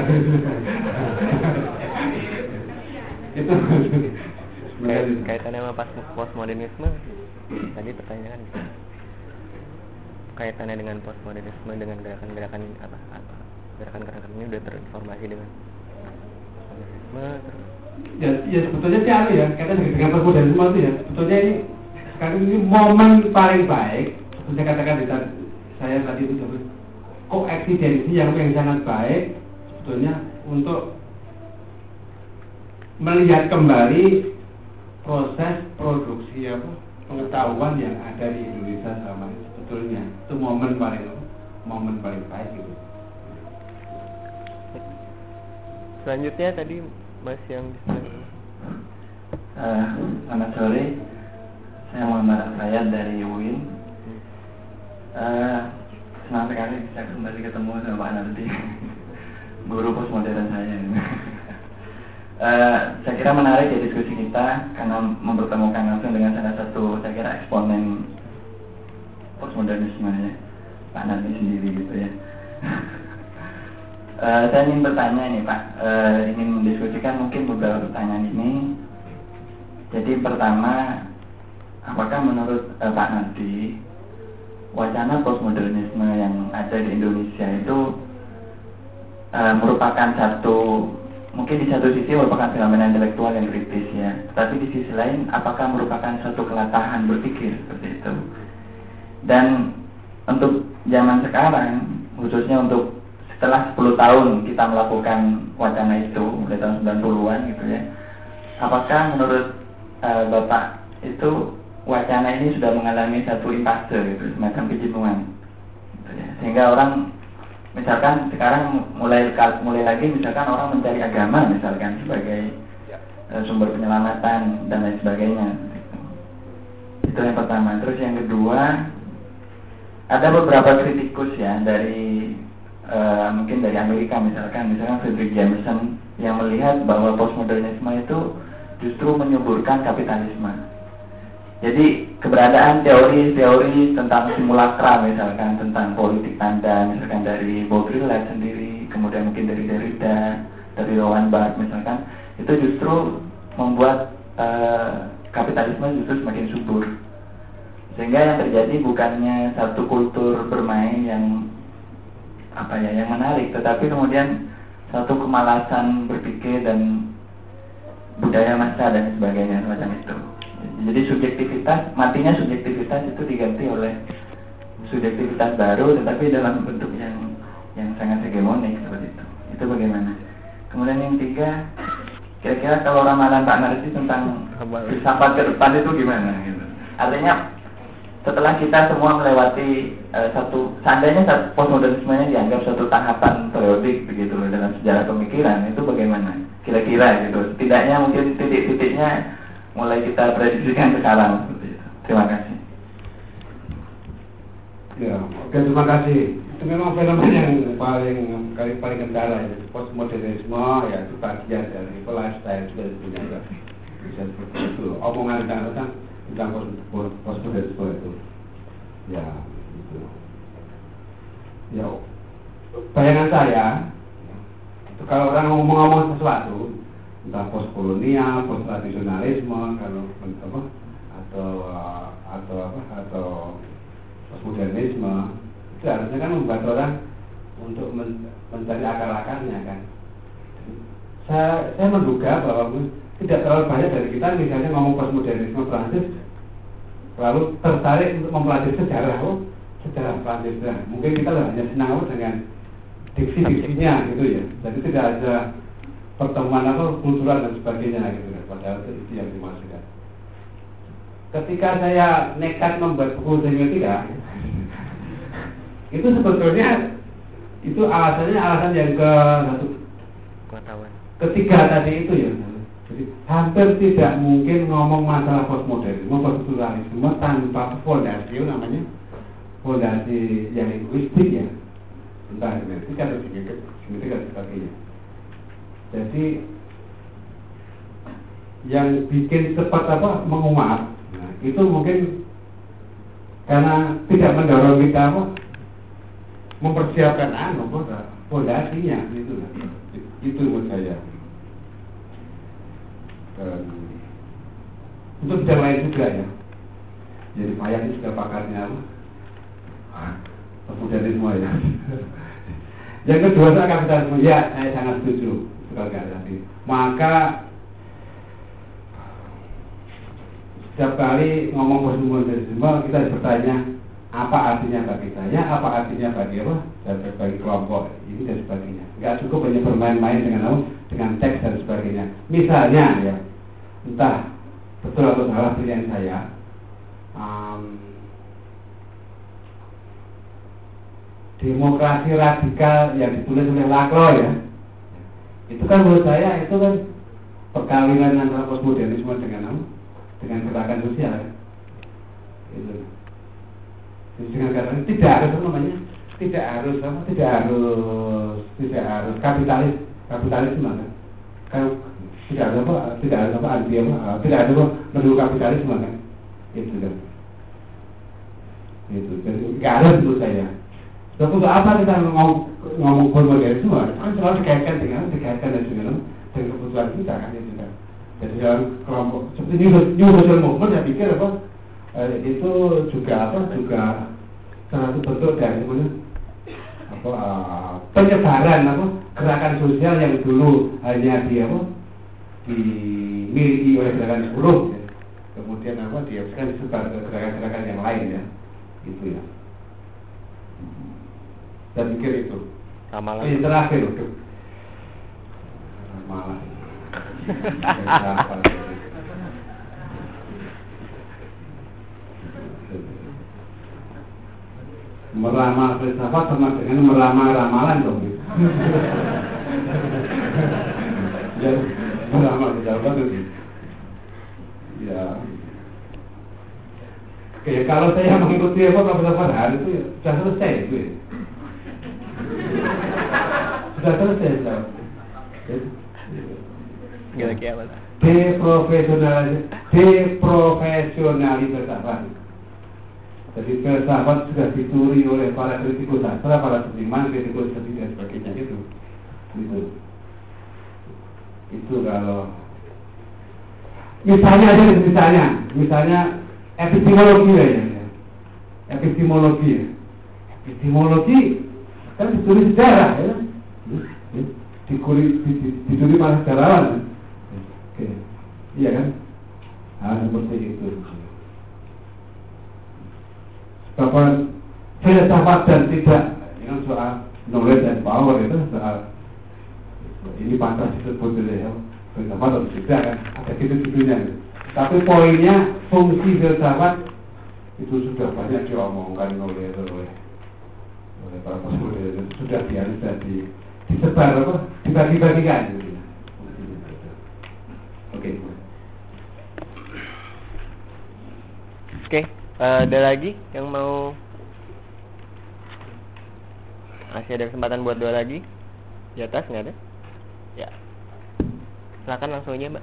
itu kaitannya sama postmodernisme tadi pertanyaan kaitannya dengan postmodernisme dengan gerakan gerakan ini udah terinformasi dengan postmodernisme ya sebetulnya sih ya kaitannya dengan postmodernisme itu ya sebetulnya ini sekarang ini momen paling baik seperti saya katakan saya tadi itu koeksistensi yang sangat baik sebetulnya untuk melihat kembali proses produksi pengetahuan yang ada di Indonesia selama ini sebetulnya itu momen paling baik gitu. Selanjutnya tadi Mas yang selamat sore, saya Muhammad Al-Fayyad dari UIN. Senang sekali bisa kembali ketemu sama Pak Nardi, guru postmodern saya. Saya kira menarik ya diskusi kita karena mempertemukan langsung dengan salah satu saya kira eksponen postmodernisme ya, Pak Nardi sendiri gitu ya. Saya ingin bertanya ini Pak, ingin mendiskusikan mungkin beberapa pertanyaan ini. Jadi pertama, apakah menurut Pak Nardi wacana postmodernisme yang ada di Indonesia itu merupakan satu, mungkin di satu sisi merupakan fenomena intelektual yang kritis ya, tapi di sisi lain apakah merupakan satu kelatahan berpikir seperti itu? Dan untuk zaman sekarang, khususnya untuk setelah 10 tahun kita melakukan wacana itu mulai tahun 90-an gitu ya, apakah menurut Bapak itu wacana ini sudah mengalami satu impasse gitu, semacam kejenuhan gitu ya, sehingga orang misalkan sekarang mulai lagi misalkan orang mencari agama misalkan sebagai sumber penyelamatan dan lain sebagainya gitu. Itu yang pertama. Terus yang kedua, ada beberapa kritikus ya dari mungkin dari Amerika misalkan Frederick Jameson yang melihat bahwa postmodernisme itu justru menyuburkan kapitalisme. Jadi keberadaan teori-teori tentang simulakra misalkan, tentang politik tanda misalkan dari Baudrillard sendiri, kemudian mungkin dari Derrida, dari Roland Barthes misalkan, itu justru membuat kapitalisme justru semakin subur. Sehingga yang terjadi bukannya satu kultur bermain yang yang menarik, tetapi kemudian satu kemalasan berpikir dan budaya massa dan sebagainya semacam itu. Jadi matinya subjektivitas itu diganti oleh subjektivitas baru, tetapi dalam bentuk yang sangat hegemonik seperti itu. Itu bagaimana? Kemudian yang tiga, kira-kira kalau ramalan Pak Nardi tentang filsafat ke depan itu gimana? Gitu. Artinya setelah kita semua melewati seandainya postmodernisme dianggap satu tahapan periodik begitu dalam sejarah pemikiran, itu bagaimana? Kira-kira gitu. Setidaknya mungkin titik-titiknya mulai kita prediksikan sekarang. Terima kasih. Ya, oke, terima kasih. Itu memang fenomena yang paling kendala ya. Postmodernisme ya itu bagian dari lifestyle dan sebagainya. Bisa seperti itu. Omongan tentang postmodernisme itu. Ya, itu. Ya, bayangan saya itu kalau orang ngomong sesuatu tentang postkolonial, posttradisionalisme, atau postmodernisme, itu harusnya kan membuat orang untuk mencari akar-akarnya kan. Saya menduga bahwa tidak terlalu banyak dari kita misalnya ngomong postmodernisme Prancis lalu tertarik untuk mempelajari sejarah Prancis. Mungkin kita hanya senang dengan diksi-diksinya gitu ya. Jadi tidak ada pertemuan atau kultural dan sebagainya gitu kan. Padahal itu yang dimaksudkan. Ketika saya nekat membuat buku semiotika, itu sebetulnya itu alasan yang ketiga tadi itu ya. Jadi hampir tidak mungkin ngomong masalah postmodernisme, poststrukturalisme tanpa fondasi namanya fondasi yang linguistik ya, entah genetika atau semiotika dan sebagainya. Jadi yang bikin cepat menguap, nah, itu mungkin karena tidak mendorong kita mempersiapkan fondasinya gitu. Itu menurut saya. Dan untuk bidang lain juga ya. Jadi Mayat ini juga pakarnya postmodernisme ya. Yang kedua soal kapitalisme, ya saya sangat setuju sekali tadi. Maka setiap kali ngomong postmodernisme kita harus bertanya apa artinya bagi saya, apa artinya bagi bagi kelompok ini dan sebagainya. Enggak cukup hanya bermain-main dengan teks dan sebagainya. Misalnya ya, entah betul atau salah pilihan saya, demokrasi radikal yang ditulis oleh Laclau ya, itu kan menurut saya itu kan perkawinan antara postmodernisme dengan gerakan sosial ya. Itu. Dengan kata tidak harus kapitalisme kan. tidak ada mendukung kapitalisme kan, itu kan, itu jadi nggak ada menurut saya. Terus untuk apa kita ngomong modernisme? Kan selalu dikaitkan dan dengan kebutuhan kita kan, itu kan. Jadi dalam kelompok seperti New Social Movement, saya pikir itu juga salah satu bentuk dari penyebaran gerakan sosial yang dulu hanya dimiliki oleh gerakan buruh, kemudian disebar ke gerakan-gerakan yang lain ya, itu ya. Saya pikir itu. Ramalan. Terakhir ramalan. Meramal filsafat sama dengan meramal ramalan dong. Ya, meramal filsafat itu. Ya. Oke, kalau saya mengikuti Profesor Farhan itu sudah selesai itu. Ya. Sudah selesai sudah. Gila kayak apa? Deprofesionali filsafat. Jadi filsafat sudah dicuri oleh para kritikus sastra, para seniman, kritikus seni dan sebagainya itu. Itu kalau misalnya epistemologi ya. Epistemologi kan dicuri sejarah ya. Dicuri para sejarawan. Oke. Iya kan? Seperti itu. Bahwa filsafat dan tidak soal knowledge and power itu soal ini pantas disebut ya filsafat atau tidak kan, ada gitu-gitunya. Tapi poinnya fungsi filsafat itu sudah banyak diomongkan oleh para postmodern, sudah disebar dibagi-bagikan gitu. Oke. Ada lagi yang mau masih ada kesempatan buat dua lagi di atas, nggak ada? Ya, silakan langsung aja Mbak.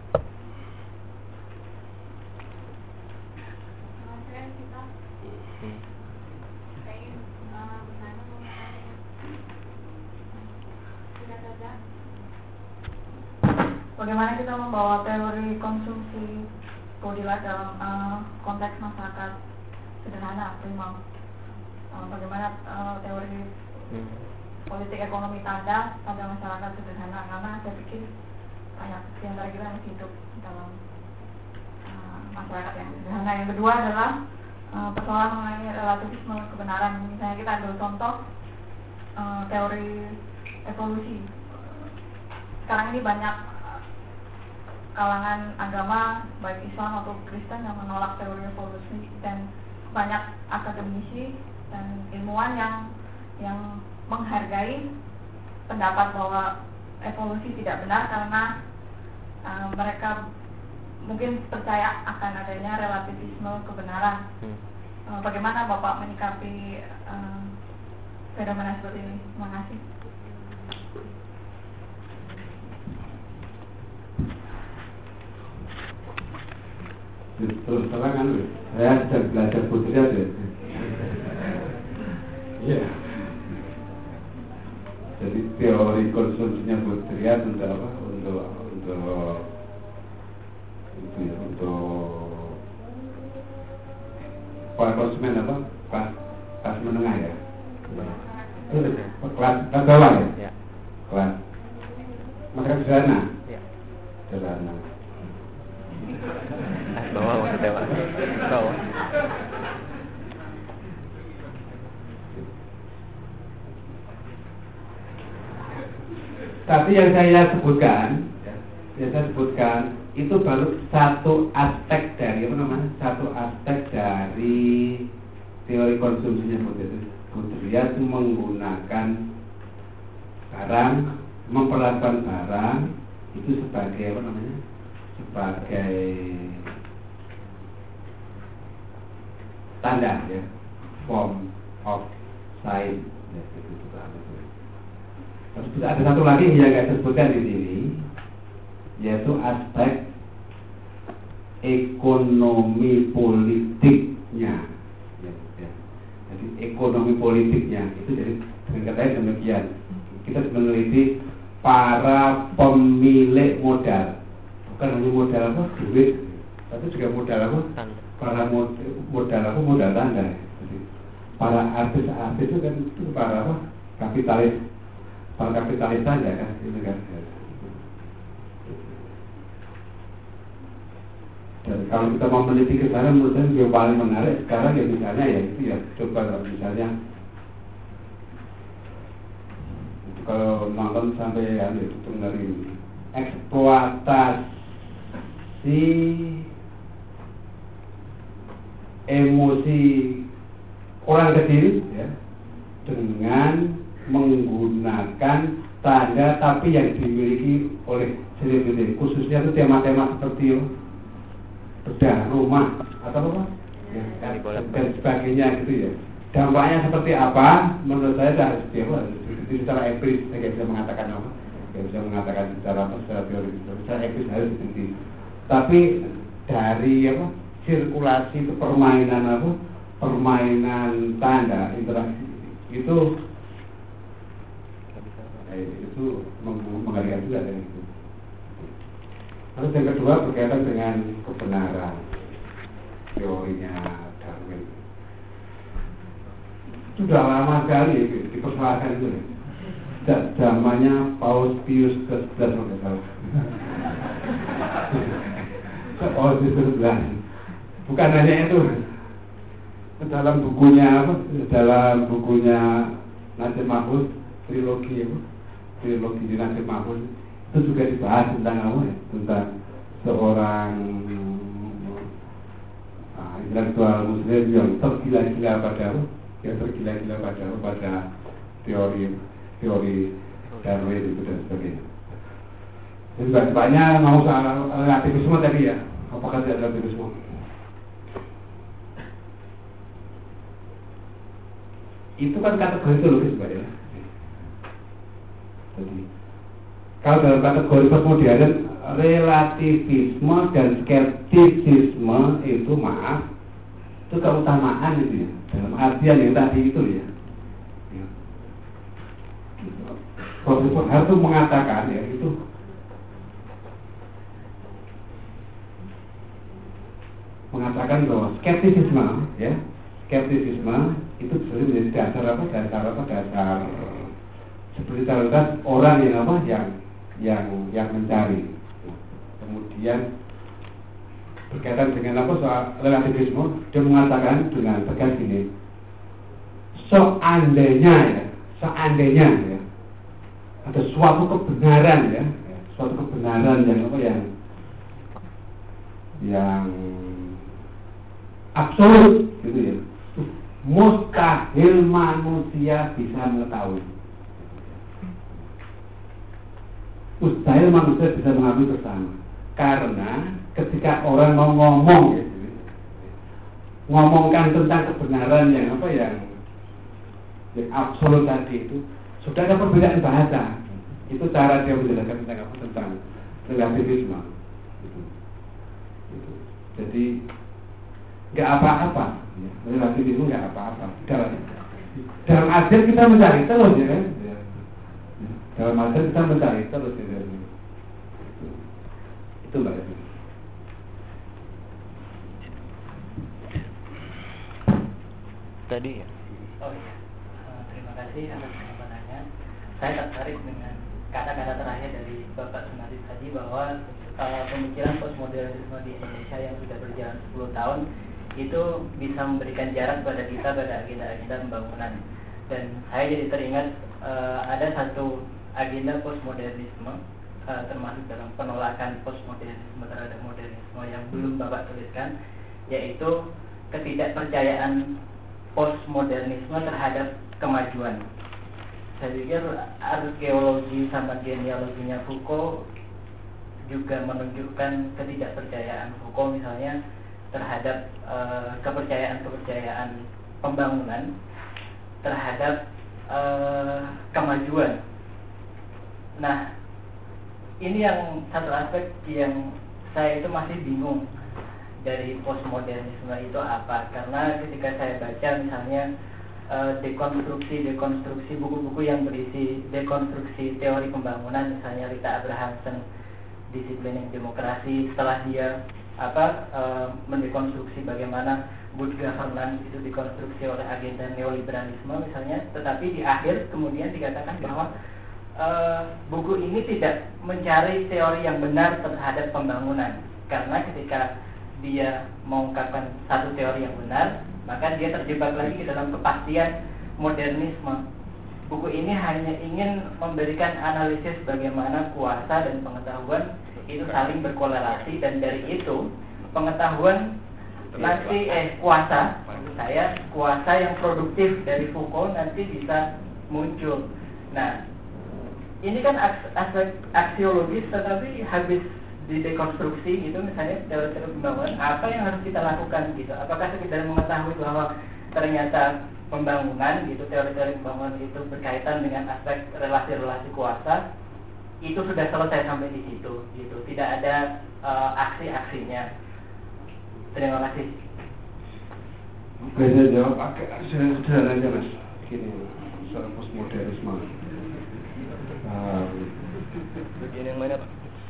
Bagaimana kita membawa teori konsumsi Baudrillard dalam konteks masyarakat sederhana, primal. Bagaimana teori politik ekonomi tanda pada masyarakat sederhana, karena saya pikir banyak di antara kita yang hidup dalam masyarakat yang sederhana. Yang kedua adalah persoalan mengenai relativisme kebenaran. Misalnya kita ambil contoh teori evolusi. Sekarang ini banyak kalangan agama baik Islam atau Kristen yang menolak teori evolusi, dan banyak akademisi dan ilmuwan yang menghargai pendapat bahwa evolusi tidak benar karena mereka mungkin percaya akan adanya relativisme kebenaran. Bagaimana Bapak menyikapi fenomena seperti ini? Terima kasih. Terus terang kan, saya sedang belajar Baudrillard ya. Iya. Jadi teori konsumsinya Baudrillard untuk apa? Untuk para konsumen apa? Kelas menengah ya. Kelas bawah ya. Kelas masyarakat sederhana. Sederhana. Bawah maksudnya Pak. Bawah. Tapi yang saya sebutkan itu baru satu aspek dari satu aspek dari teori konsumsinya Baudrillard, menggunakan barang, memperlakukan barang itu sebagai sebagai tanda ya, form of sign ya, Terus ada satu lagi yang saya sebutkan di sini, yaitu aspek ekonomi politiknya. Ya. Jadi ekonomi politiknya itu jadi dengan katanya demikian. Kita meneliti para pemilik modal, bukan hanya modal apa duit, tapi juga modal apa para modal apa modal tanda. Jadi, para artis-artis itu kan itu para apa kapitalis tanda kan itu kan. Dan kalau kita mau meneliti ke sana, menurut saya yang paling menarik sekarang ya misalnya ya itu ya coba misalnya kalau nonton sampai ya itu dengerin eksploitasi emosi orang kecil ya dengan menggunakan tanda tapi yang dimiliki oleh selebriti, khususnya itu tema-tema seperti bedah rumah atau apa ya, dan sebagainya gitu ya. Dampaknya seperti apa? Menurut saya harus secara empiris saya bisa mengatakan apa, bisa mengatakan secara apa, secara teori, secara empiris harus diteliti. Tapi dari apa sirkulasi itu permainan interaksi itu menghargai juga dari itu. Terus yang kedua berkaitan dengan kebenaran teorinya Darwin. Sudah lama sekali dipersoalkan itu. Zamannya Paus Pius ke-11 Paus Pius ke-11. Bukan hanya itu. Dalam bukunya Najib Mahfuz, trilogi di Najib Mahfuz itu juga dibahas tentang apa ya? Tentang seorang intelektual muslim yang tergila-gila pada teori Darwin itu dan sebagainya. Jadi banyak mau soal relativisme tadi ya, apakah tidak relativisme? Itu kan kategori teologis Pak ya. Jadi kalau dalam kategori postmodern, relativisme dan skeptisisme itu itu keutamaan itu ya, dalam artian yang tadi itu ya. Profesor Hartu mengatakan ya itu mengatakan bahwa skeptisisme itu sebenarnya menjadi dasar spiritualitas orang yang mencari. Kemudian berkaitan dengan soal relativisme, dia mengatakan dengan tegas gini, seandainya ya ada suatu kebenaran yang absolut gitu ya, mustahil manusia bisa mengetahui. Mustahil manusia bisa mengambil bersama, karena ketika orang mau ngomongkan tentang kebenaran yang absolut tadi itu sudah ada perbedaan bahasa. Itu cara dia menjelaskan tentang relativisme. Jadi nggak apa-apa, relativisme nggak apa-apa. Dalam artian kita mencari terus ya kan. Dalam artian kita mencari terus ya. Itu Mbak. Tadi ya. Oh iya. Terima kasih atas kesempatannya. Saya tertarik dengan kata-kata terakhir dari Bapak Sunardi tadi bahwa pemikiran postmodernisme di Indonesia yang sudah berjalan 10 tahun itu bisa memberikan jarak pada kita pada agenda-agenda pembangunan. Dan saya jadi teringat ada satu agenda postmodernisme termasuk dalam penolakan postmodernisme terhadap modernisme yang belum Bapak tuliskan, yaitu ketidakpercayaan postmodernisme terhadap kemajuan. Saya pikir arkeologi sama genealoginya Foucault juga menunjukkan ketidakpercayaan Foucault misalnya terhadap kepercayaan pembangunan terhadap kemajuan. Nah, ini yang satu aspek yang saya itu masih bingung dari postmodernisme itu apa, karena ketika saya baca misalnya dekonstruksi buku-buku yang berisi dekonstruksi teori pembangunan, misalnya Rita Abrahamsen Disciplining Demokrasi, setelah dia mendekonstruksi bagaimana good governance itu dikonstruksi oleh agenda neoliberalisme misalnya, tetapi di akhir kemudian dikatakan bahwa buku ini tidak mencari teori yang benar terhadap pembangunan, karena ketika dia mengungkapkan satu teori yang benar, maka dia terjebak lagi ke dalam kepastian modernisme. Buku ini hanya ingin memberikan analisis bagaimana kuasa dan pengetahuan itu saling berkorelasi, dan dari itu pengetahuan nanti kuasa yang produktif dari Foucault nanti bisa muncul. Nah, ini kan aspek aksiologis, tetapi habis didekonstruksi gitu, misalnya teori-teori pembangunan, apa yang harus kita lakukan gitu? Apakah sekedar mengetahui bahwa ternyata pembangunan gitu, teori-teori pembangunan itu berkaitan dengan aspek relasi-relasi kuasa, itu sudah selesai sampai di situ gitu, tidak ada aksi-aksinya. Terima kasih. Saya jawab agak sederhana aja mas, gini soal postmodernisme. Bagian yang mana Pak?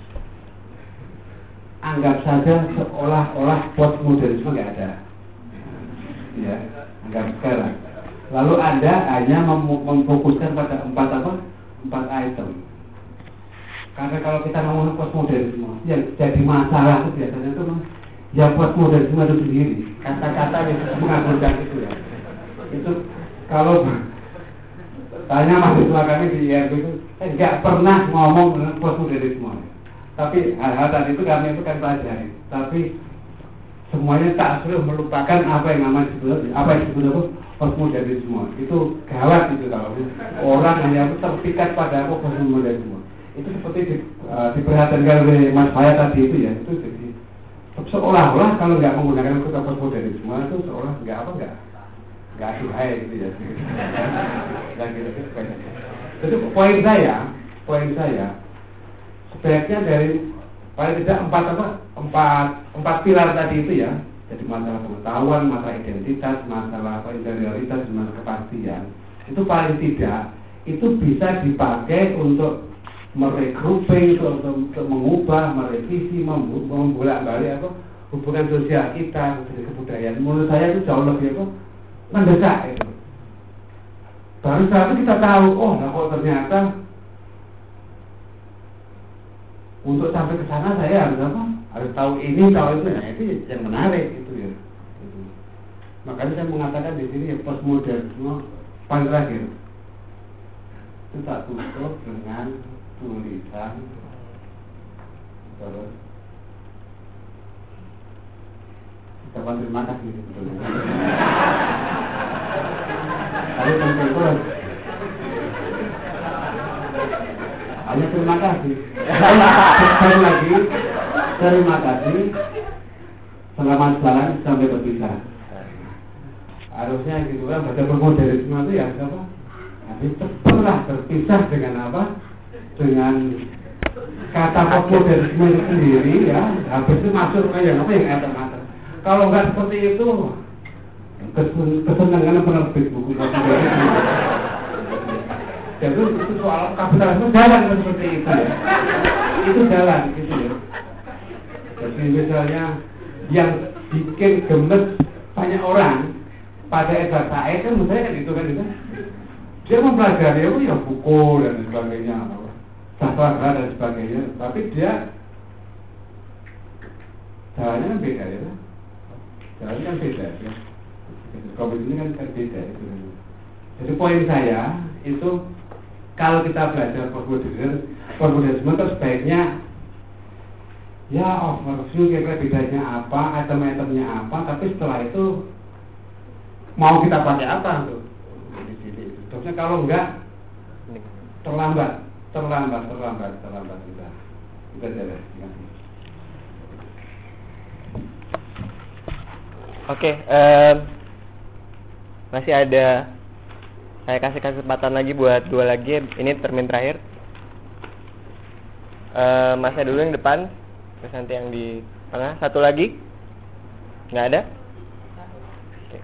Anggap saja seolah-olah postmodernisme nggak ada, ya, anggap sekarang. Lalu Anda hanya memfokuskan pada empat item. Karena kalau kita ngomong postmodernisme, yang jadi masalah itu biasanya itu ya postmodernisme itu sendiri, kata-kata yang mengaburkan itu ya. Itu kalau tanya mahasiswa kami di IRB itu, nggak pernah ngomong tentang postmodernisme. Tapi hal-hal tadi itu kami itu kan pelajari. Tapi semuanya tak suruh melupakan apa yang namanya disebut postmodernisme. Itu gawat itu kalau orang hanya terpikat pada postmodernisme. Itu seperti diperhatikan oleh Mas Faya tadi itu ya. Itu jadi seolah-olah kalau nggak menggunakan kata postmodernisme itu seolah nggak aduhai gitu ya. Jadi poin saya sebaiknya dari paling tidak empat pilar tadi itu ya. Jadi masalah pengetahuan, masalah identitas, masalah interioritas, masalah kepastian. Itu paling tidak itu bisa dipakai untuk meregrouping, untuk mengubah, merevisi, membolak-balik hubungan sosial kita dari kebudayaan. Menurut saya itu jauh lebih mendesak itu. Baru saat itu kita tahu, kok ternyata untuk sampai ke sana saya harus tahu ini, tahu itu. Nah, itu yang menarik itu ya. Gitu. Makanya saya mengatakan di sini ya, postmodernisme paling terakhir. Itu tak tutup dengan tulisan terus ucapan terima kasih sebetulnya. Lalu terus hanya terima kasih. Sekali lagi terima kasih. Selamat jalan sampai berpisah. Harusnya gitu kan, baca postmodernisme itu ya apa? Habis cepatlah berpisah dengan apa? Dengan kata postmodernisme itu sendiri ya. Habis itu masuk ke yang eter-eter. Kalau nggak seperti itu, kesenangan penerbit buku postmodernisme. Jadi itu soal kapitalisme jalan seperti itu ya. Itu jalan gitu ya. Jadi misalnya yang bikin gemes banyak orang pada Edward Said kan menurut saya kan itu kan. Dia mempelajari itu ya buku dan sebagainya, sastra dan sebagainya, tapi dia jalannya kan beda ya. Jalannya kan beda ya. Covid ini kan beda itu. Jadi poin saya itu kalau kita belajar postmodernisme itu sebaiknya ya overview kira-kira bedanya apa, item-itemnya apa, tapi setelah itu mau kita pakai apa tuh? Terusnya kalau enggak terlambat kita jalan. Oke, masih ada, saya kasih kesempatan lagi buat dua lagi. Ini termin terakhir. Masnya dulu yang depan, terus nanti yang di tengah. Satu lagi? Nggak ada? Oke.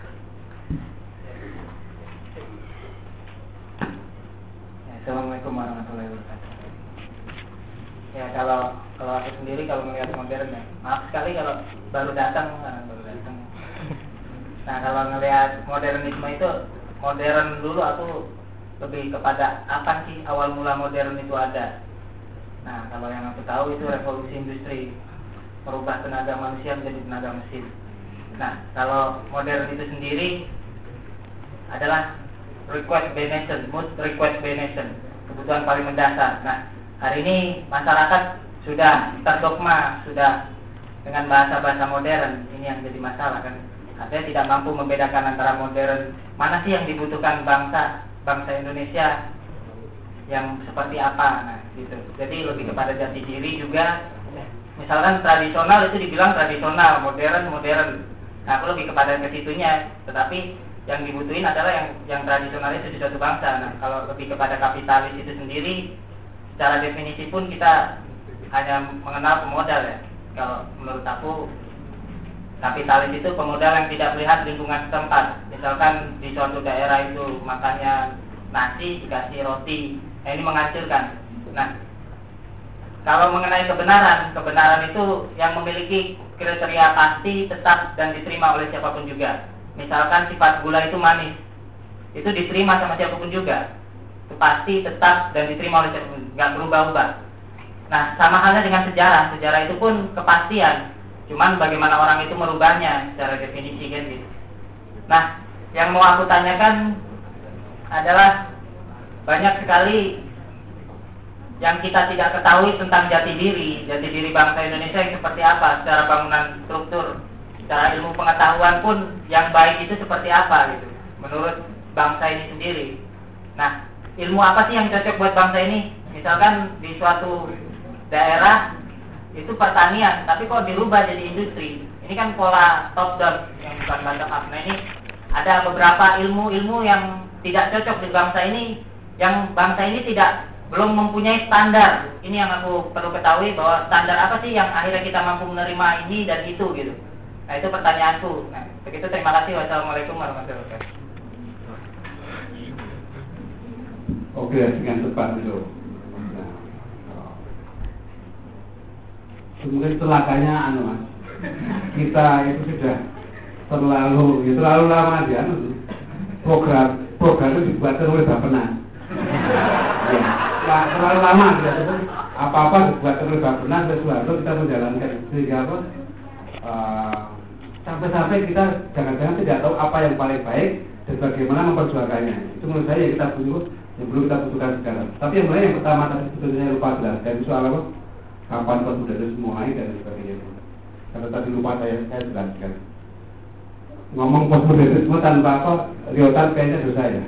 Assalamualaikum warahmatullahi wabarakatuh. Ya kalau aku sendiri kalau melihat modern ya, maaf sekali kalau baru datang. Nah kalau ngelihat modernisme itu, modern dulu aku lebih kepada apa sih awal mula modern itu ada. Nah kalau yang aku tahu itu revolusi industri, merubah tenaga manusia menjadi tenaga mesin. Nah kalau modern itu sendiri adalah request by nation, most request by nation, kebutuhan paling mendasar. Nah hari ini masyarakat sudah terdogma, sudah dengan bahasa-bahasa modern, ini yang jadi masalah kan. Artinya tidak mampu membedakan antara modern, mana sih yang dibutuhkan bangsa Indonesia yang seperti apa. Nah gitu. Jadi lebih kepada jati diri juga. Misalkan tradisional itu dibilang tradisional, modern. Nah aku lebih kepada ke situnya. Tetapi yang dibutuhin adalah yang tradisional itu di suatu bangsa. Nah kalau lebih kepada kapitalis itu sendiri, secara definisi pun kita hanya mengenal pemodal ya. Kalau menurut aku kapitalis itu pemodal yang tidak melihat lingkungan setempat. Misalkan di suatu daerah itu makannya nasi dikasih roti, ini menghancurkan. Nah, kalau mengenai kebenaran itu yang memiliki kriteria pasti, tetap dan diterima oleh siapapun juga. Misalkan sifat gula itu manis, itu diterima sama siapapun juga. Itu pasti, tetap dan diterima oleh siapapun, nggak berubah-ubah. Nah, sama halnya dengan sejarah. Sejarah itu pun kepastian. Cuman bagaimana orang itu merubahnya secara definisi kan gitu. Nah, yang mau aku tanyakan adalah banyak sekali yang kita tidak ketahui tentang jati diri bangsa Indonesia yang seperti apa secara bangunan struktur, secara ilmu pengetahuan pun yang baik itu seperti apa gitu, menurut bangsa ini sendiri. Nah, ilmu apa sih yang cocok buat bangsa ini? Misalkan di suatu daerah itu pertanian, tapi kok dirubah jadi industri. Ini kan pola top down yang bukan bottom up. Nah ini ada beberapa ilmu-ilmu yang tidak cocok di bangsa ini, yang bangsa ini belum mempunyai standar. Ini yang aku perlu ketahui, bahwa standar apa sih yang akhirnya kita mampu menerima ini dan itu gitu. Nah itu pertanyaanku. Nah begitu, terima kasih. Wassalamualaikum warahmatullahi wabarakatuh. Oke, dengan cepat itu. Mungkin celakanya mas, kita itu sudah terlalu lama aja. Program itu dibuat oleh Bappenas. Ya, terlalu lama ya. Apa-apa dibuat oleh Bappenas, sesuatu kita menjalankan sehingga apa? Sampai-sampai kita jangan-jangan tidak tahu apa yang paling baik dan bagaimana memperjuangkannya. Itu menurut saya yang kita belum kita butuhkan sekarang. Tapi yang pertama tadi sebetulnya lupa jelaskan soal apa? Kapan postmodernisme mulai dan sebagainya. Kalau tadi lupa saya jelaskan. Ngomong postmodernisme tanpa apa, Lyotard kayaknya dosa ya.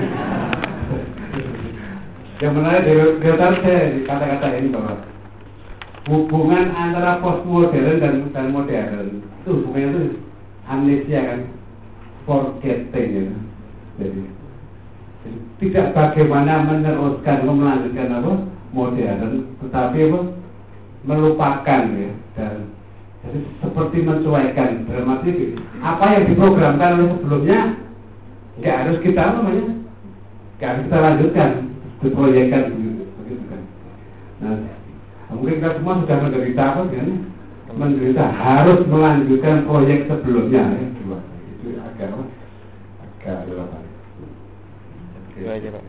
Yang menarik dari Lyotard saya di kata-kata ini bahwa hubungan antara postmodern dan modern itu hubungannya itu amnesia kan, forgetting ya. Jadi tidak bagaimana meneruskan melanjutkan apa modern, tetapi apa melupakan ya, dan jadi seperti mencuaikan. Dalam arti apa yang diprogramkan oleh sebelumnya nggak harus kita lanjutkan, diproyekkan begitu kan. Nah mungkin kita semua sudah menderita menderita harus melanjutkan proyek sebelumnya ya. Itu agak relevan. Itu aja Pak.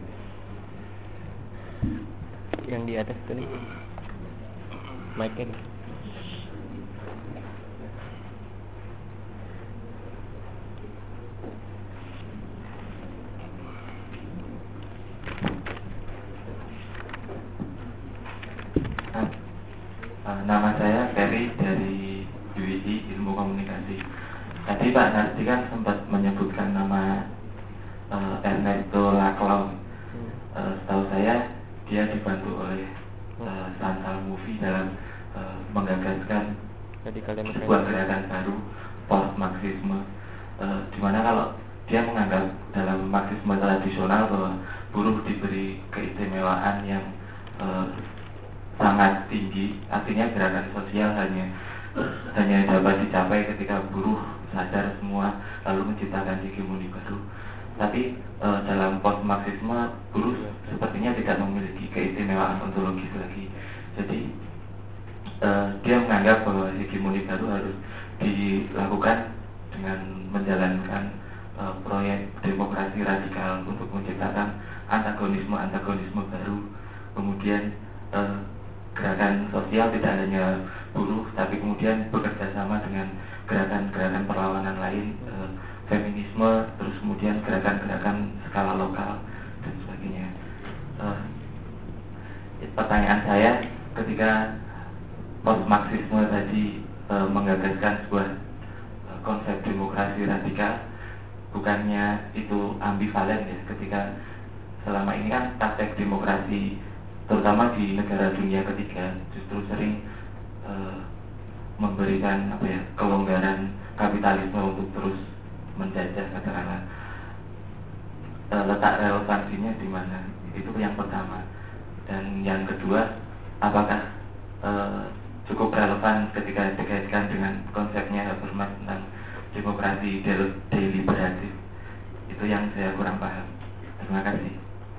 Yang di atas itu nih, mic-nya. Nama saya Ferry dari UII Ilmu Komunikasi. Tadi Pak Nardi kan sempat menyebutkan nama Ernesto Laclau. Setahu saya dia dibantu oleh Chantal Mouffe dalam menggagaskan sebuah gerakan baru post Marxisme, dimana kalau dia menganggap dalam Marxisme tradisional bahwa buruh diberi keistimewaan yang sangat tinggi. Artinya gerakan sosial hanya dapat dicapai ketika buruh sadar semua lalu menciptakan hegemoni baru. Tapi dalam post-Marxisme buruh sepertinya tidak memiliki keistimewaan ontologis lagi. Jadi dia menganggap bahwa hegemoni baru harus dilakukan dengan menjalankan proyek demokrasi radikal untuk menciptakan antagonisme baru. Kemudian gerakan sosial tidak hanya buruh, tapi kemudian bekerja sama dengan gerakan-gerakan perlawanan lain, feminisme, terus kemudian gerakan-gerakan skala lokal dan sebagainya. Pertanyaan saya, ketika post-Marxisme tadi menggagaskan sebuah konsep demokrasi radikal, bukannya itu ambivalen ya, ketika selama ini kan praktek demokrasi terutama di negara dunia ketiga justru sering memberikan kelonggaran kapitalisme untuk terus menjajah, katakanlah. Letak relevansinya di mana? Itu yang pertama. Dan yang kedua, apakah cukup relevan ketika dikaitkan dengan konsepnya Habermas tentang demokrasi deliberatif? Itu yang saya kurang paham. Terima kasih.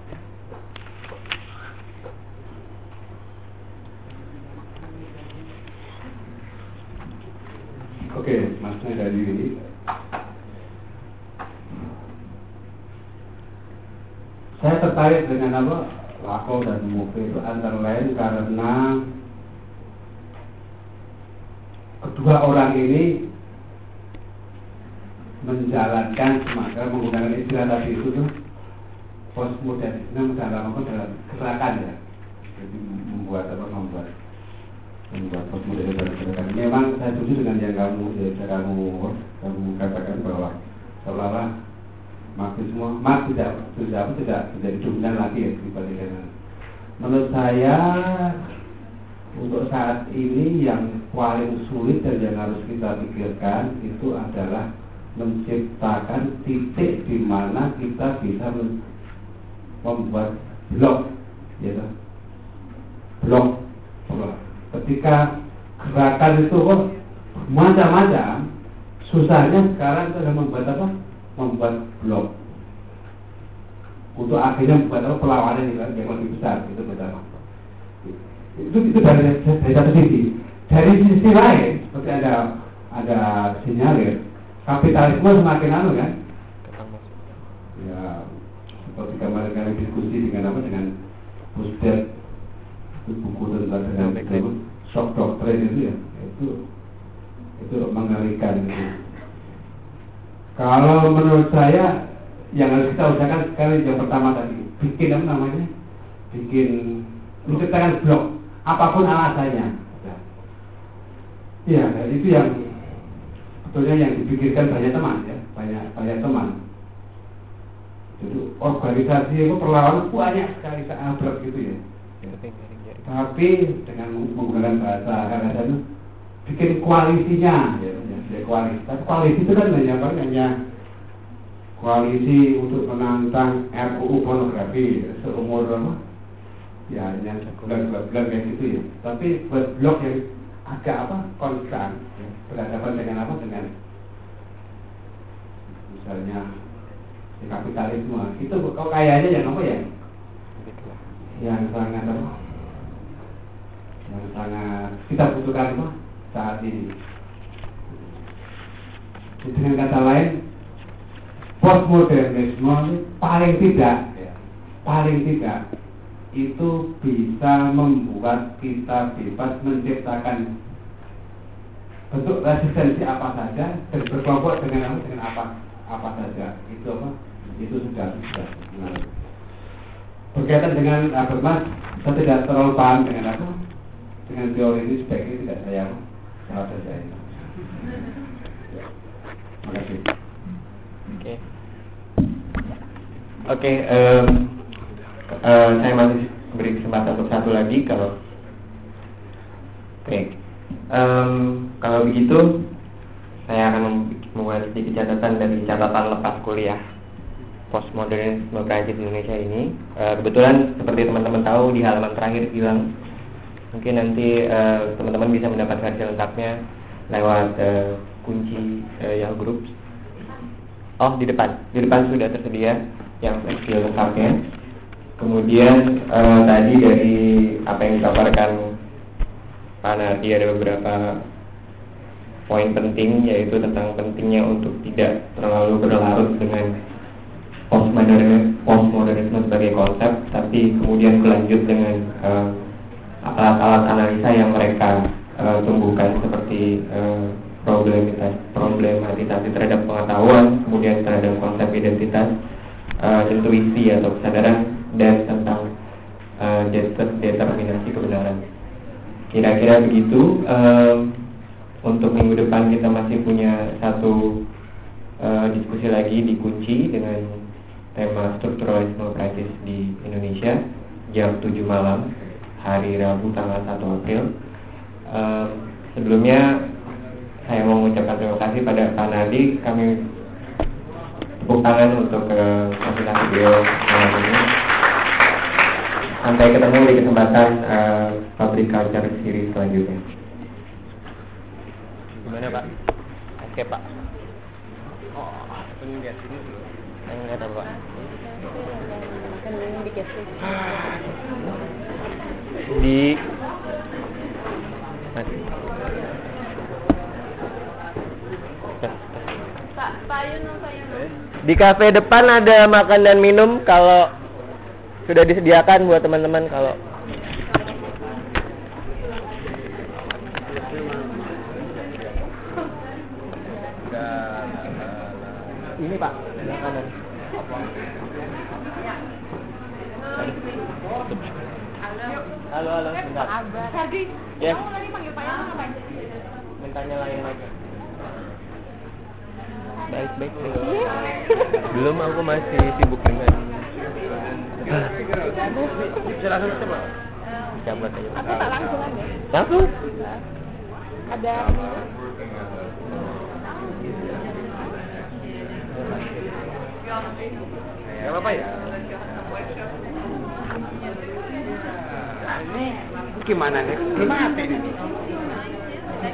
Oke, Masnya dari ini. Saya tertarik dengan Lakow dan Move itu antara lain karena kedua orang ini menjalankan semacam menggunakan istilah tadi itu tuh postmodernisme dalam gerakan ya. Jadi membuat postmodernisme gerakan. Memang saya setuju dengan yang kamu katakan bahwa seolah-olah Marx tidak menjadi dominan lagi ya dibandingkan. Menurut saya untuk saat ini yang paling sulit dan yang harus kita pikirkan itu adalah menciptakan titik di mana kita bisa membuat blok, gitu. Blok. Ketika gerakan itu macam-macam, susahnya sekarang kita membuat membuat blok untuk akhirnya membuat perlawanan yang lebih besar, itu pertama. Itu dari satu sisi. Dari sisi lain, seperti ada sinyalir, kapitalisme semakin kan? Ya, seperti kemarin diskusi dengan Busdet, buku tentang shock doctrine itu ya, itu mengerikan gitu. Kalau menurut saya yang harus kita usahakan sekali yang pertama tadi, bikin menciptakan blok, apapun alasannya. Ya, itu yang sebetulnya yang dipikirkan banyak teman ya, banyak teman. Jadi organisasi itu perlawanan banyak sekali sahabat gitu ya. Tapi dengan menggunakan bahasa kadang-kadang bikin koalisinya, ya koalisi. Tapi koalisi itu kan hanya koalisi untuk menantang RUU pornografi seumur ya hanya bulan kayak gitu ya. Tapi buat blok yang agak konstan ya, berhadapan dengan misalnya kapitalisme itu kok kayaknya yang sangat kita butuhkan saat ini. Dengan kata lain, postmodernisme paling tidak itu bisa membuat kita bebas menciptakan bentuk resistensi apa saja dan berkelompok dengan apa saja. Itu sudah. Berkaitan dengan Habermas, saya tidak terlalu paham dengan teori ini, sebaiknya tidak saya salah saja. Terima kasih. Oke, saya masih beri kesempatan untuk satu lagi kalau. Kalau begitu saya akan membuat sedikit catatan dari catatan lepas kuliah postmodernisme Prancis Indonesia ini. Kebetulan seperti teman-teman tahu di halaman terakhir bilang Mungkin nanti teman-teman bisa mendapat versi lengkapnya lewat kunci Yahoo Groups. Oh, di depan sudah tersedia yang versi lengkapnya. Kemudian tadi dari apa yang dipaparkan Pak Nardi ada beberapa poin penting, yaitu tentang pentingnya untuk tidak terlalu berlarut dengan postmodernisme sebagai konsep, tapi kemudian berlanjut dengan alat-alat analisa yang mereka tumbuhkan seperti problematisasi terhadap pengetahuan, kemudian terhadap konsep identitas, intuisi atau kesadaran, dan tentang determinasi kebenaran. Kira-kira begitu. Untuk minggu depan kita masih punya satu diskusi lagi di kunci dengan tema strukturalisme Prancis di Indonesia jam 7 malam hari Rabu tanggal 1 April. Sebelumnya saya mau mengucapkan terima kasih pada Pak Nardi. Kami tepuk tangan untuk presentasi beliau malam ini. Sampai ketemu di kesempatan Public Culture Series selanjutnya. Gimana Pak? Oke Pak. Enggak sini dulu. Enggak tahu Pak. Kan ini di casting. Di masih. Pak Yuno. Di kafe depan ada makan dan minum kalau sudah disediakan buat teman-teman kalau ini Pak, makanan. Halo, bentar. Herdi, Yes. kamu tadi panggil Pak Yuno ngapain? Mintanya lain aja. Baik. Belum, aku masih sibuk dengan. Bisa langsung coba. Cabut aja. Aku tak langsung aja. Langsung? Ada Gak apa-apa ya? Ini gimana nih? Mati nih.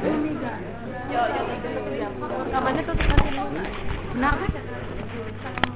Rekamannya tuh nanti benar kan?